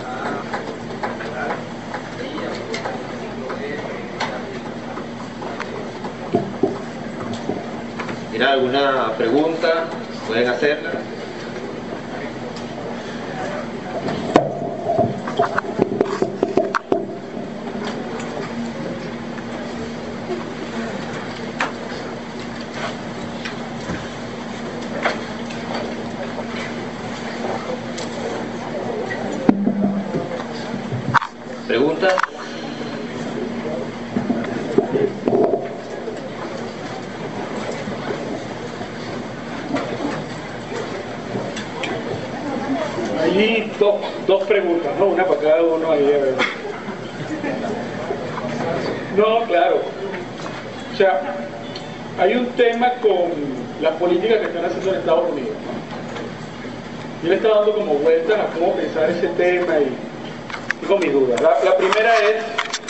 ¿Tienen alguna pregunta? Pueden hacerla. ¿Preguntas? dos, dos preguntas, ¿no? Una para cada uno ahí. A ver. No, claro. O sea, hay un tema con las políticas que están haciendo en Estados Unidos, ¿no? Yo le estaba dando como vueltas a cómo pensar ese tema y, y con mis dudas. La, la primera es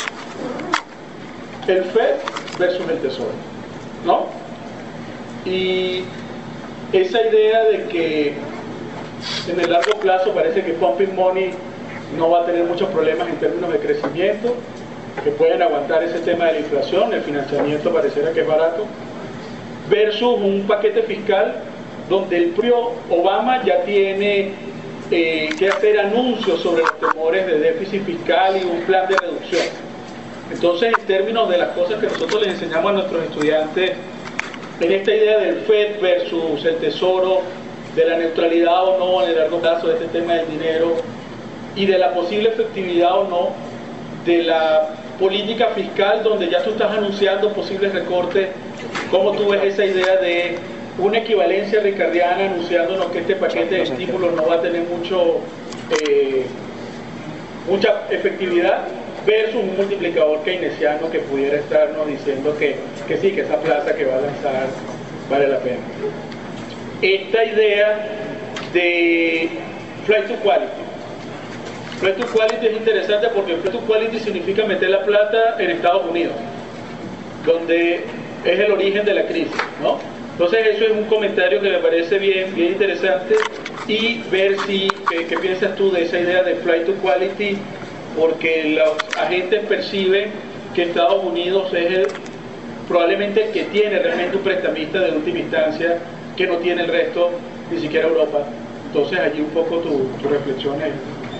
el Fed versus el Tesoro, ¿no? Y esa idea de que en el largo plazo parece que pumping money no va a tener muchos problemas en términos de crecimiento, que pueden aguantar ese tema de la inflación, el financiamiento pareciera que es barato, versus un paquete fiscal donde el propio Obama ya tiene eh, que hacer anuncios sobre los temores de déficit fiscal y un plan de reducción. Entonces, en términos de las cosas que nosotros les enseñamos a nuestros estudiantes, en esta idea del Fed versus el Tesoro, de la neutralidad o no en el largo plazo de este tema del dinero y de la posible efectividad o no de la política fiscal donde ya tú estás anunciando posibles recortes, ¿cómo tú ves esa idea de una equivalencia ricardiana anunciándonos que este paquete de estímulos no va a tener mucho eh, mucha efectividad versus un multiplicador keynesiano que pudiera estarnos diciendo que, que sí, que esa plata que va a lanzar vale la pena? Esta idea de flight to quality. Flight to quality es interesante porque flight to quality significa meter la plata en Estados Unidos, donde es el origen de la crisis, ¿no? Entonces eso es un comentario que me parece bien, bien interesante, y ver si, qué, qué piensas tú de esa idea de flight to quality, porque los agentes perciben que Estados Unidos es el, probablemente el que tiene realmente un prestamista de última instancia, que no tiene el resto, ni siquiera Europa. Entonces allí un poco tu, tu reflexión es.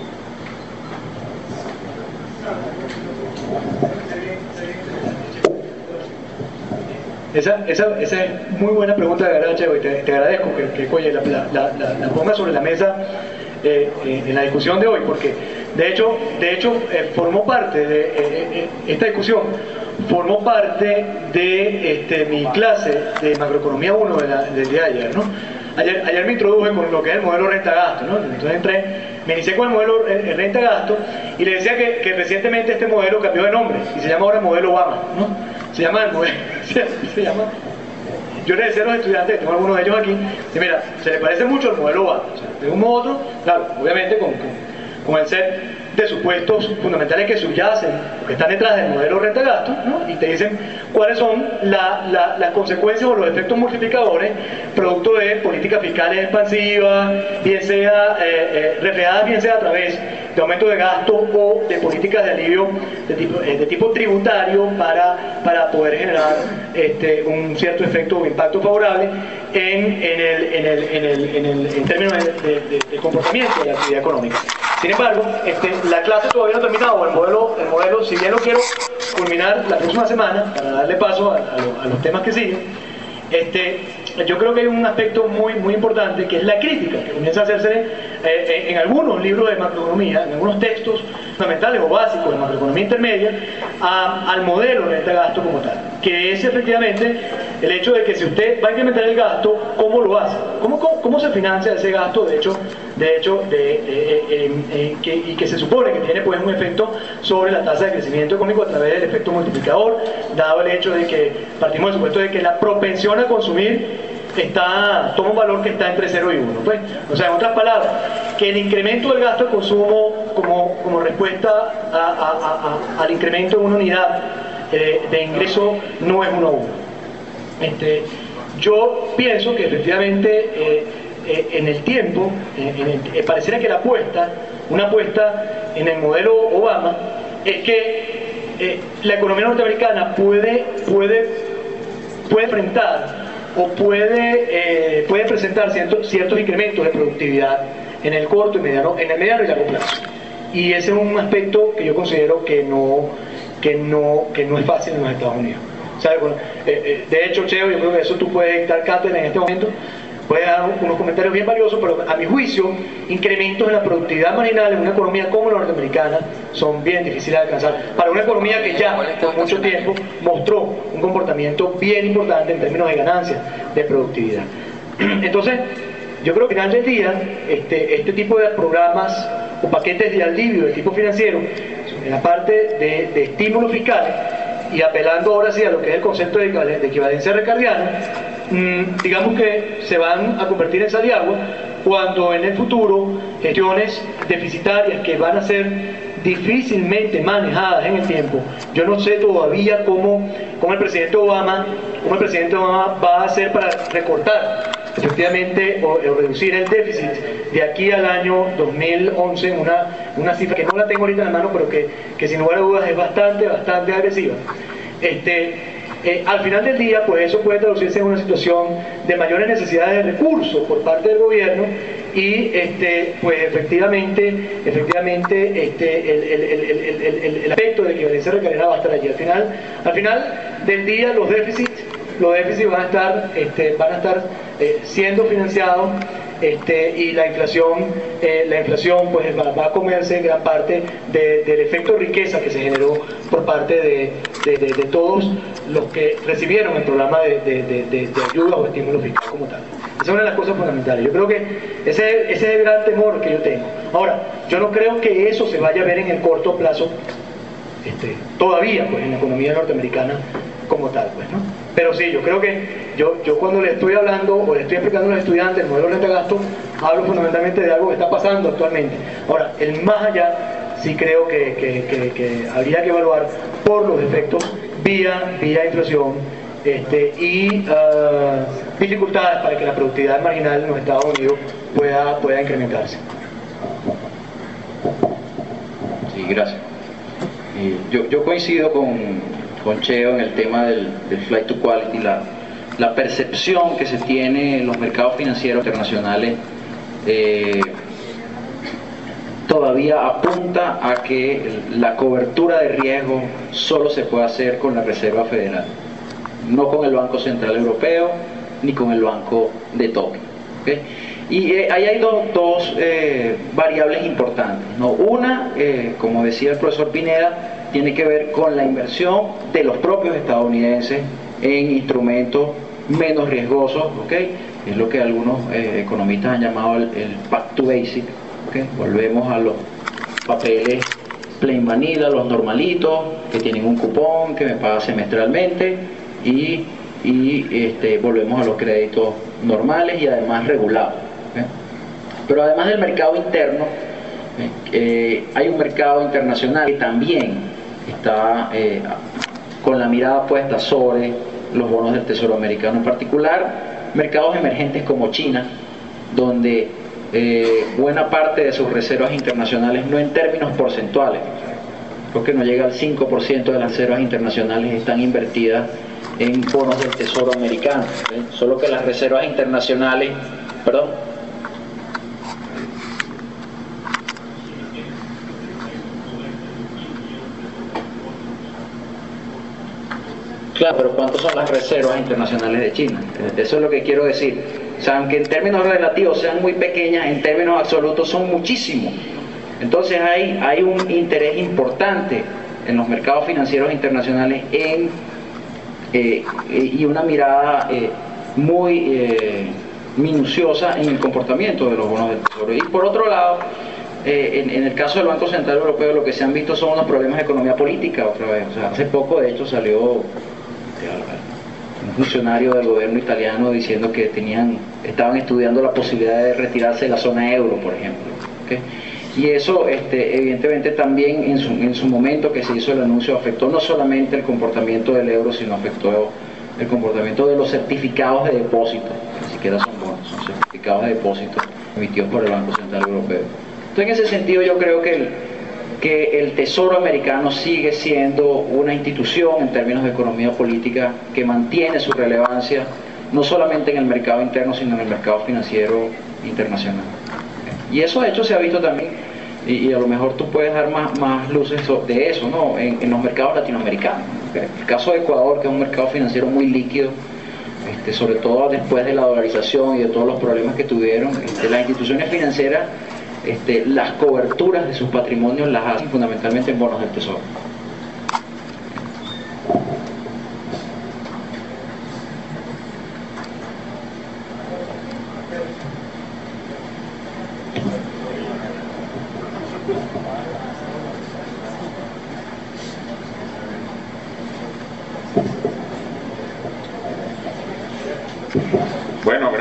Esa, esa, esa es muy buena pregunta, de verdad, Cheo, y te, te agradezco que, que oye, la, la, la, la ponga sobre la mesa eh, eh, en la discusión de hoy, porque de hecho, de hecho eh, formó parte de eh, eh, esta discusión, formó parte de este, mi clase de macroeconomía uno de la, del día de ayer, ¿no? Ayer, ayer me introduje con lo que es el modelo renta-gasto, ¿no? Entonces entré, me inicié con el modelo eh, renta-gasto y le decía que, que recientemente este modelo cambió de nombre y se llama ahora modelo Obama, ¿no? Se llama el modelo, se, se llama, yo le decía a los estudiantes, tengo algunos de ellos aquí, y mira, se le parece mucho al modelo Obama, o sea, de un modo u otro, claro, obviamente con, con, con el set de supuestos fundamentales que subyacen, que están detrás del modelo renta-gasto, ¿no? Y te dicen cuáles son la, la, las consecuencias o los efectos multiplicadores producto de políticas fiscales expansivas, bien sea eh, eh, reflejadas, bien sea a través de aumento de gasto o de políticas de alivio de tipo, eh, de tipo tributario para, para poder generar este, un cierto efecto o impacto favorable en, en, el, en, el, en, el, en, el, en términos de, de, de, de comportamiento de la actividad económica. Sin embargo, este, la clase todavía no ha terminado, el modelo, el modelo, si bien lo quiero culminar la próxima semana, para darle paso a, a, lo, a los temas que siguen, este, yo creo que hay un aspecto muy, muy importante que es la crítica, que comienza a hacerse eh, en algunos libros de macroeconomía, en algunos textos fundamentales o básicos de macroeconomía intermedia, a, al modelo de este gasto como tal, que es efectivamente el hecho de que si usted va a incrementar el gasto, ¿cómo lo hace? ¿Cómo, cómo, cómo se financia ese gasto? De hecho, de hecho de, eh, eh, eh, que, y que se supone que tiene pues, un efecto sobre la tasa de crecimiento económico a través del efecto multiplicador, dado el hecho de que partimos del supuesto de que la propensión a consumir está, toma un valor que está entre cero y uno. Pues, o sea, en otras palabras, que el incremento del gasto de consumo como, como respuesta a, a, a, al incremento en una unidad eh, de ingreso no es uno a uno. Este, yo pienso que efectivamente eh, eh, en el tiempo, eh, en el, eh, pareciera que la apuesta, una apuesta en el modelo Obama, es que eh, la economía norteamericana puede, puede, puede enfrentar o puede, eh, puede presentar ciertos, ciertos incrementos de productividad en el corto y mediano, en el mediano y largo plazo. Y ese es un aspecto que yo considero que no, que no, que no es fácil en los Estados Unidos. ¿Sabe? Bueno, eh, eh, de hecho, Cheo, yo creo que eso tú puedes dar cátedra en este momento, puedes dar unos comentarios bien valiosos, pero a mi juicio, incrementos en la productividad marginal en una economía como la norteamericana son bien difíciles de alcanzar. Para una economía que ya por mucho tiempo mostró un comportamiento bien importante en términos de ganancias de productividad. Entonces, yo creo que al final del día, este, este tipo de programas o paquetes de alivio de tipo financiero, en la parte de, de estímulos fiscales, y apelando ahora sí a lo que es el concepto de, de equivalencia ricardiana, mmm, digamos que se van a convertir en sal y agua cuando en el futuro gestiones deficitarias que van a ser difícilmente manejadas en el tiempo. Yo no sé todavía cómo, cómo el presidente Obama, cómo el presidente Obama va a hacer para recortar efectivamente o, o reducir el déficit de aquí al año dos mil once, una, una cifra que no la tengo ahorita en la mano, pero que, que sin lugar a dudas es bastante, bastante agresiva. Este, eh, al final del día, pues eso puede traducirse en una situación de mayores necesidades de recursos por parte del gobierno y este, pues efectivamente, efectivamente este, el, el, el, el, el, el aspecto de equivalencia ricardiana va a estar allí. Al final, al final del día los déficits los déficits van a estar, este, van a estar eh, siendo financiados este, y la inflación, eh, la inflación pues, va, va a comerse gran parte de, del efecto riqueza que se generó por parte de, de, de, de todos los que recibieron el programa de, de, de, de, de ayuda o estímulo fiscal como tal. Esa es una de las cosas fundamentales. Yo creo que ese, ese es el gran temor que yo tengo. Ahora, yo no creo que eso se vaya a ver en el corto plazo este, todavía pues, en la economía norteamericana como tal, pues, ¿no? Pero sí, yo creo que yo, yo cuando le estoy hablando o le estoy explicando a los estudiantes el modelo de renta-gasto, hablo fundamentalmente de algo que está pasando actualmente. Ahora, el más allá, sí creo que, que, que, que habría que evaluar por los efectos vía, vía inflación este, y uh, dificultades para que la productividad marginal en los Estados Unidos pueda, pueda incrementarse. Sí, gracias. Eh, yo, yo coincido con... con Cheo en el tema del, del flight to quality, la, la percepción que se tiene en los mercados financieros internacionales eh, todavía apunta a que la cobertura de riesgo solo se puede hacer con la Reserva Federal, no con el Banco Central Europeo ni con el Banco de Tokio, ¿okay? Y eh, ahí hay dos, dos eh, variables importantes, ¿no? Una, eh, como decía el profesor Pineda, tiene que ver con la inversión de los propios estadounidenses en instrumentos menos riesgosos, ¿okay? Es lo que algunos eh, economistas han llamado el, el back to basic, ¿okay? Volvemos a los papeles plain vanilla, los normalitos, que tienen un cupón que me paga semestralmente, y, y este, volvemos a los créditos normales y además regulados, ¿okay? Pero además del mercado interno, eh, eh, hay un mercado internacional que también está eh, con la mirada puesta sobre los bonos del Tesoro americano, en particular mercados emergentes como China, donde eh, buena parte de sus reservas internacionales, no en términos porcentuales, creo que no llega al cinco por ciento de las reservas internacionales están invertidas en bonos del Tesoro americano, ¿sí? Solo que las reservas internacionales, perdón, claro, pero ¿cuántas son las reservas internacionales de China? Eso es lo que quiero decir. O sea, aunque en términos relativos sean muy pequeñas, en términos absolutos son muchísimos. Entonces hay, hay un interés importante en los mercados financieros internacionales en, eh, y una mirada eh, muy eh, minuciosa en el comportamiento de los bonos del Tesoro. Y por otro lado, Eh, en, en el caso del Banco Central Europeo, lo que se han visto son unos problemas de economía política otra vez. O sea, hace poco, de hecho, salió un funcionario del gobierno italiano diciendo que tenían, estaban estudiando la posibilidad de retirarse de la zona euro, por ejemplo, ¿okay? Y eso, este, evidentemente, también en su, en su momento que se hizo el anuncio, afectó no solamente el comportamiento del euro, sino afectó el comportamiento de los certificados de depósito, que ni siquiera son bonos, son certificados de depósito emitidos por el Banco Central Europeo. Entonces, en ese sentido, yo creo que el, que el Tesoro americano sigue siendo una institución en términos de economía política que mantiene su relevancia no solamente en el mercado interno, sino en el mercado financiero internacional. Y eso, de hecho, se ha visto también, y, y a lo mejor tú puedes dar más, más luces de eso, ¿no? En, en los mercados latinoamericanos. ¿Okay? El caso de Ecuador, que es un mercado financiero muy líquido, este, sobre todo después de la dolarización y de todos los problemas que tuvieron, este, las instituciones financieras, Este, las coberturas de sus patrimonios las hacen fundamentalmente en bonos del Tesoro.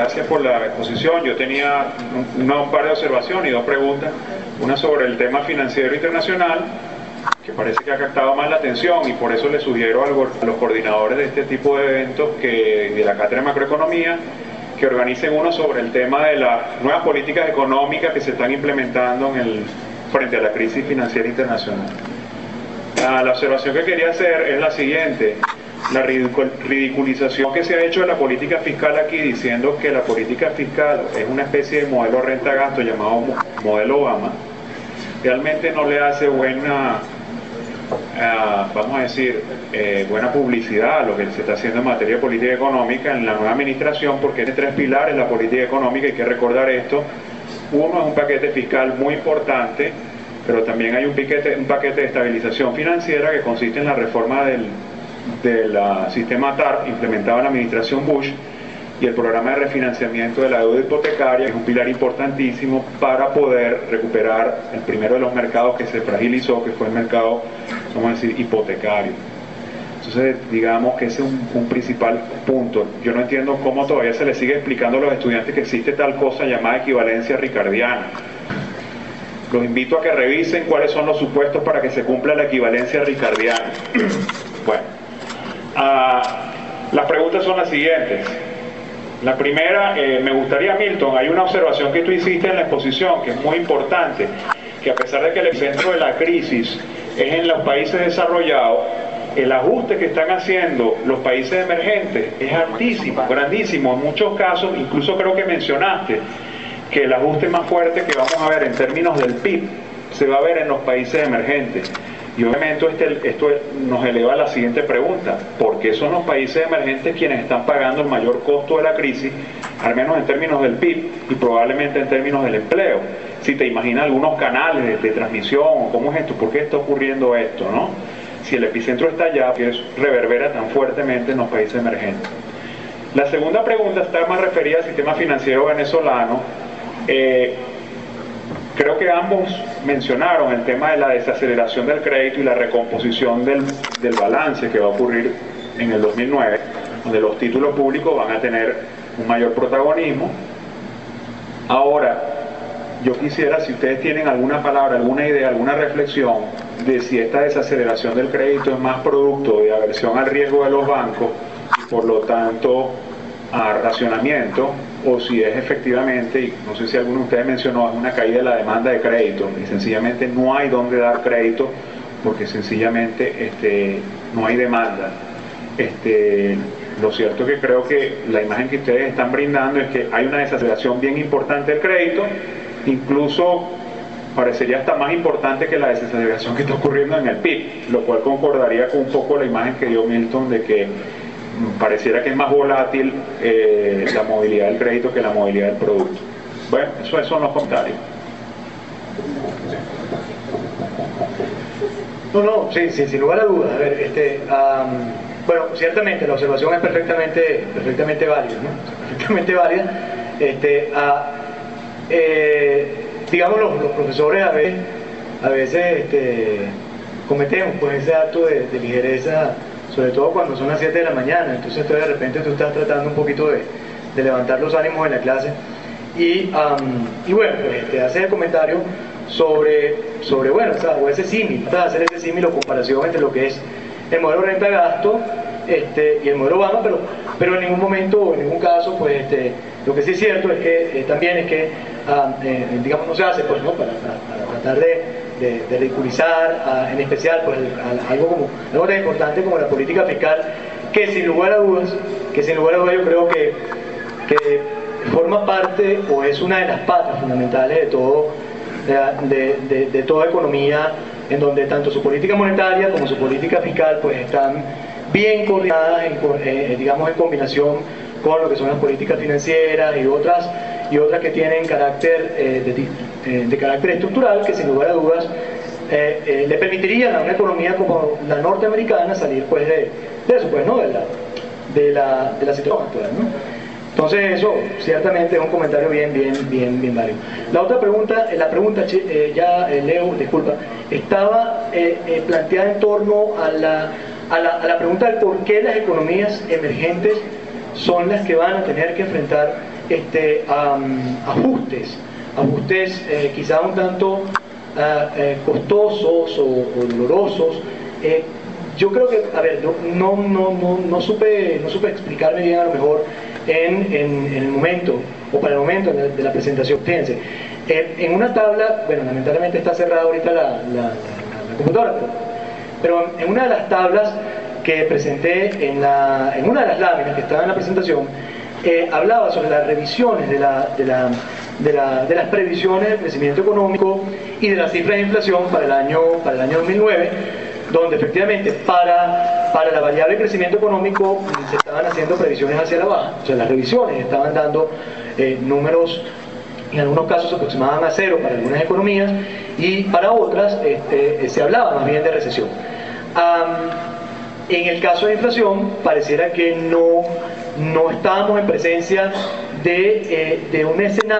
gracias por la exposición. Yo tenía un, un par de observaciones y dos preguntas. Una sobre el tema financiero internacional, que parece que ha captado más la atención, y por eso le sugiero a los coordinadores de este tipo de eventos, que de la Cátedra de Macroeconomía, que organicen uno sobre el tema de las nuevas políticas económicas que se están implementando en el, frente a la crisis financiera internacional. Ah, la observación que quería hacer es la siguiente: la ridiculización que se ha hecho de la política fiscal aquí, diciendo que la política fiscal es una especie de modelo renta-gasto llamado modelo Obama, realmente no le hace buena, uh, vamos a decir, eh, buena publicidad a lo que se está haciendo en materia de política económica en la nueva administración, porque tiene tres pilares la política económica. Hay que recordar esto. Uno es un paquete fiscal muy importante, pero también hay un paquete, un paquete de estabilización financiera que consiste en la reforma del, del uh, sistema T A R P implementado en la administración Bush, y el programa de refinanciamiento de la deuda hipotecaria, que es un pilar importantísimo para poder recuperar el primero de los mercados que se fragilizó, que fue el mercado, vamos a decir, hipotecario. Entonces, digamos que ese es un, un principal punto. Yo no entiendo cómo todavía se le sigue explicando a los estudiantes que existe tal cosa llamada equivalencia ricardiana. Los invito a que revisen cuáles son los supuestos para que se cumpla la equivalencia ricardiana. Bueno, uh, las preguntas son las siguientes. La primera, eh, me gustaría, Milton, hay una observación que tú hiciste en la exposición que es muy importante, que a pesar de que el centro de la crisis es en los países desarrollados, el ajuste que están haciendo los países emergentes es altísimo, grandísimo. En muchos casos, incluso creo que mencionaste que el ajuste más fuerte que vamos a ver en términos del P I B se va a ver en los países emergentes. Y obviamente este, esto nos eleva a la siguiente pregunta: ¿por qué son los países emergentes quienes están pagando el mayor costo de la crisis, al menos en términos del P I B y probablemente en términos del empleo? Si te imaginas algunos canales de, de transmisión, o cómo es esto, por qué está ocurriendo esto, ¿no? Si el epicentro está allá, que reverbera tan fuertemente en los países emergentes. La segunda pregunta está más referida al sistema financiero venezolano. Eh, Creo que ambos mencionaron el tema de la desaceleración del crédito y la recomposición del, del balance que va a ocurrir en el dos mil nueve, donde los títulos públicos van a tener un mayor protagonismo. Ahora, yo quisiera, si ustedes tienen alguna palabra, alguna idea, alguna reflexión de si esta desaceleración del crédito es más producto de aversión al riesgo de los bancos y por lo tanto a racionamiento, o si es efectivamente, y no sé si alguno de ustedes mencionó, es una caída de la demanda de crédito y sencillamente no hay donde dar crédito porque sencillamente este, no hay demanda. Este, lo cierto es que creo que la imagen que ustedes están brindando es que hay una desaceleración bien importante del crédito, incluso parecería hasta más importante que la desaceleración que está ocurriendo en el P I B, lo cual concordaría con un poco la imagen que dio Milton de que pareciera que es más volátil eh, la movilidad del crédito que la movilidad del producto. Bueno, eso son los comentarios. No, no, sí, sí, sin lugar a dudas. A ver, este, um, bueno, ciertamente la observación es perfectamente, perfectamente válida, ¿no? Perfectamente válida. Este, uh, eh, digamos, los, los profesores a veces, a veces este, cometemos pues ese acto de, de ligereza, sobre todo cuando son las siete de la mañana. Entonces de repente tú estás tratando un poquito de, de levantar los ánimos en la clase y, um, y bueno, pues este, hacer el comentario sobre, sobre bueno, o, sea, o ese símil, hacer ese símil o comparación entre lo que es el modelo renta-gasto este, y el modelo Obama, pero, pero en ningún momento o en ningún caso, pues este, lo que sí es cierto es que eh, también es que um, eh, digamos no se hace pues, ¿no? para, para, para tratar de De, de ridiculizar, uh, en especial pues, a, a algo, como, algo tan importante como la política fiscal, que sin lugar a dudas, que sin lugar a dudas yo creo que, que forma parte o es una de las patas fundamentales de, todo, de, de, de toda economía, en donde tanto su política monetaria como su política fiscal pues están bien coordinadas, en, eh, digamos en combinación con lo que son las políticas financieras y otras y otras que tienen carácter eh, de, eh, de carácter estructural, que sin lugar a dudas eh, eh, le permitirían a una economía como la norteamericana salir pues de, de eso pues, ¿no? de, la, de, la, de la situación actual, ¿no? Entonces eso ciertamente es un comentario bien, bien, bien, bien válido. La otra pregunta, la pregunta eh, ya eh, Leo, disculpa, estaba eh, eh, planteada en torno a la, a, la, a la pregunta de por qué las economías emergentes son las que van a tener que enfrentar este, um, ajustes, ajustes eh, quizá un tanto uh, eh, costosos o, o dolorosos. Eh, yo creo que, a ver, no, no, no, no, no, supe, no supe explicarme bien a lo mejor en, en, en el momento, o para el momento de la, de la presentación. Fíjense, eh, en una tabla, bueno, lamentablemente está cerrada ahorita la, la, la, la computadora, pero, pero en una de las tablas que presenté en, la, en una de las láminas que estaba en la presentación, eh, hablaba sobre las revisiones de, la, de, la, de, la, de las previsiones de crecimiento económico y de las cifras de inflación para el año, para el año dos mil nueve, donde efectivamente para, para la variable de crecimiento económico se estaban haciendo previsiones hacia la baja, o sea, las revisiones estaban dando eh, números, en algunos casos se aproximaban a cero para algunas economías, y para otras este, se hablaba más bien de recesión. Um, en el caso de inflación, pareciera que no, no estábamos en presencia de, eh, de un escenario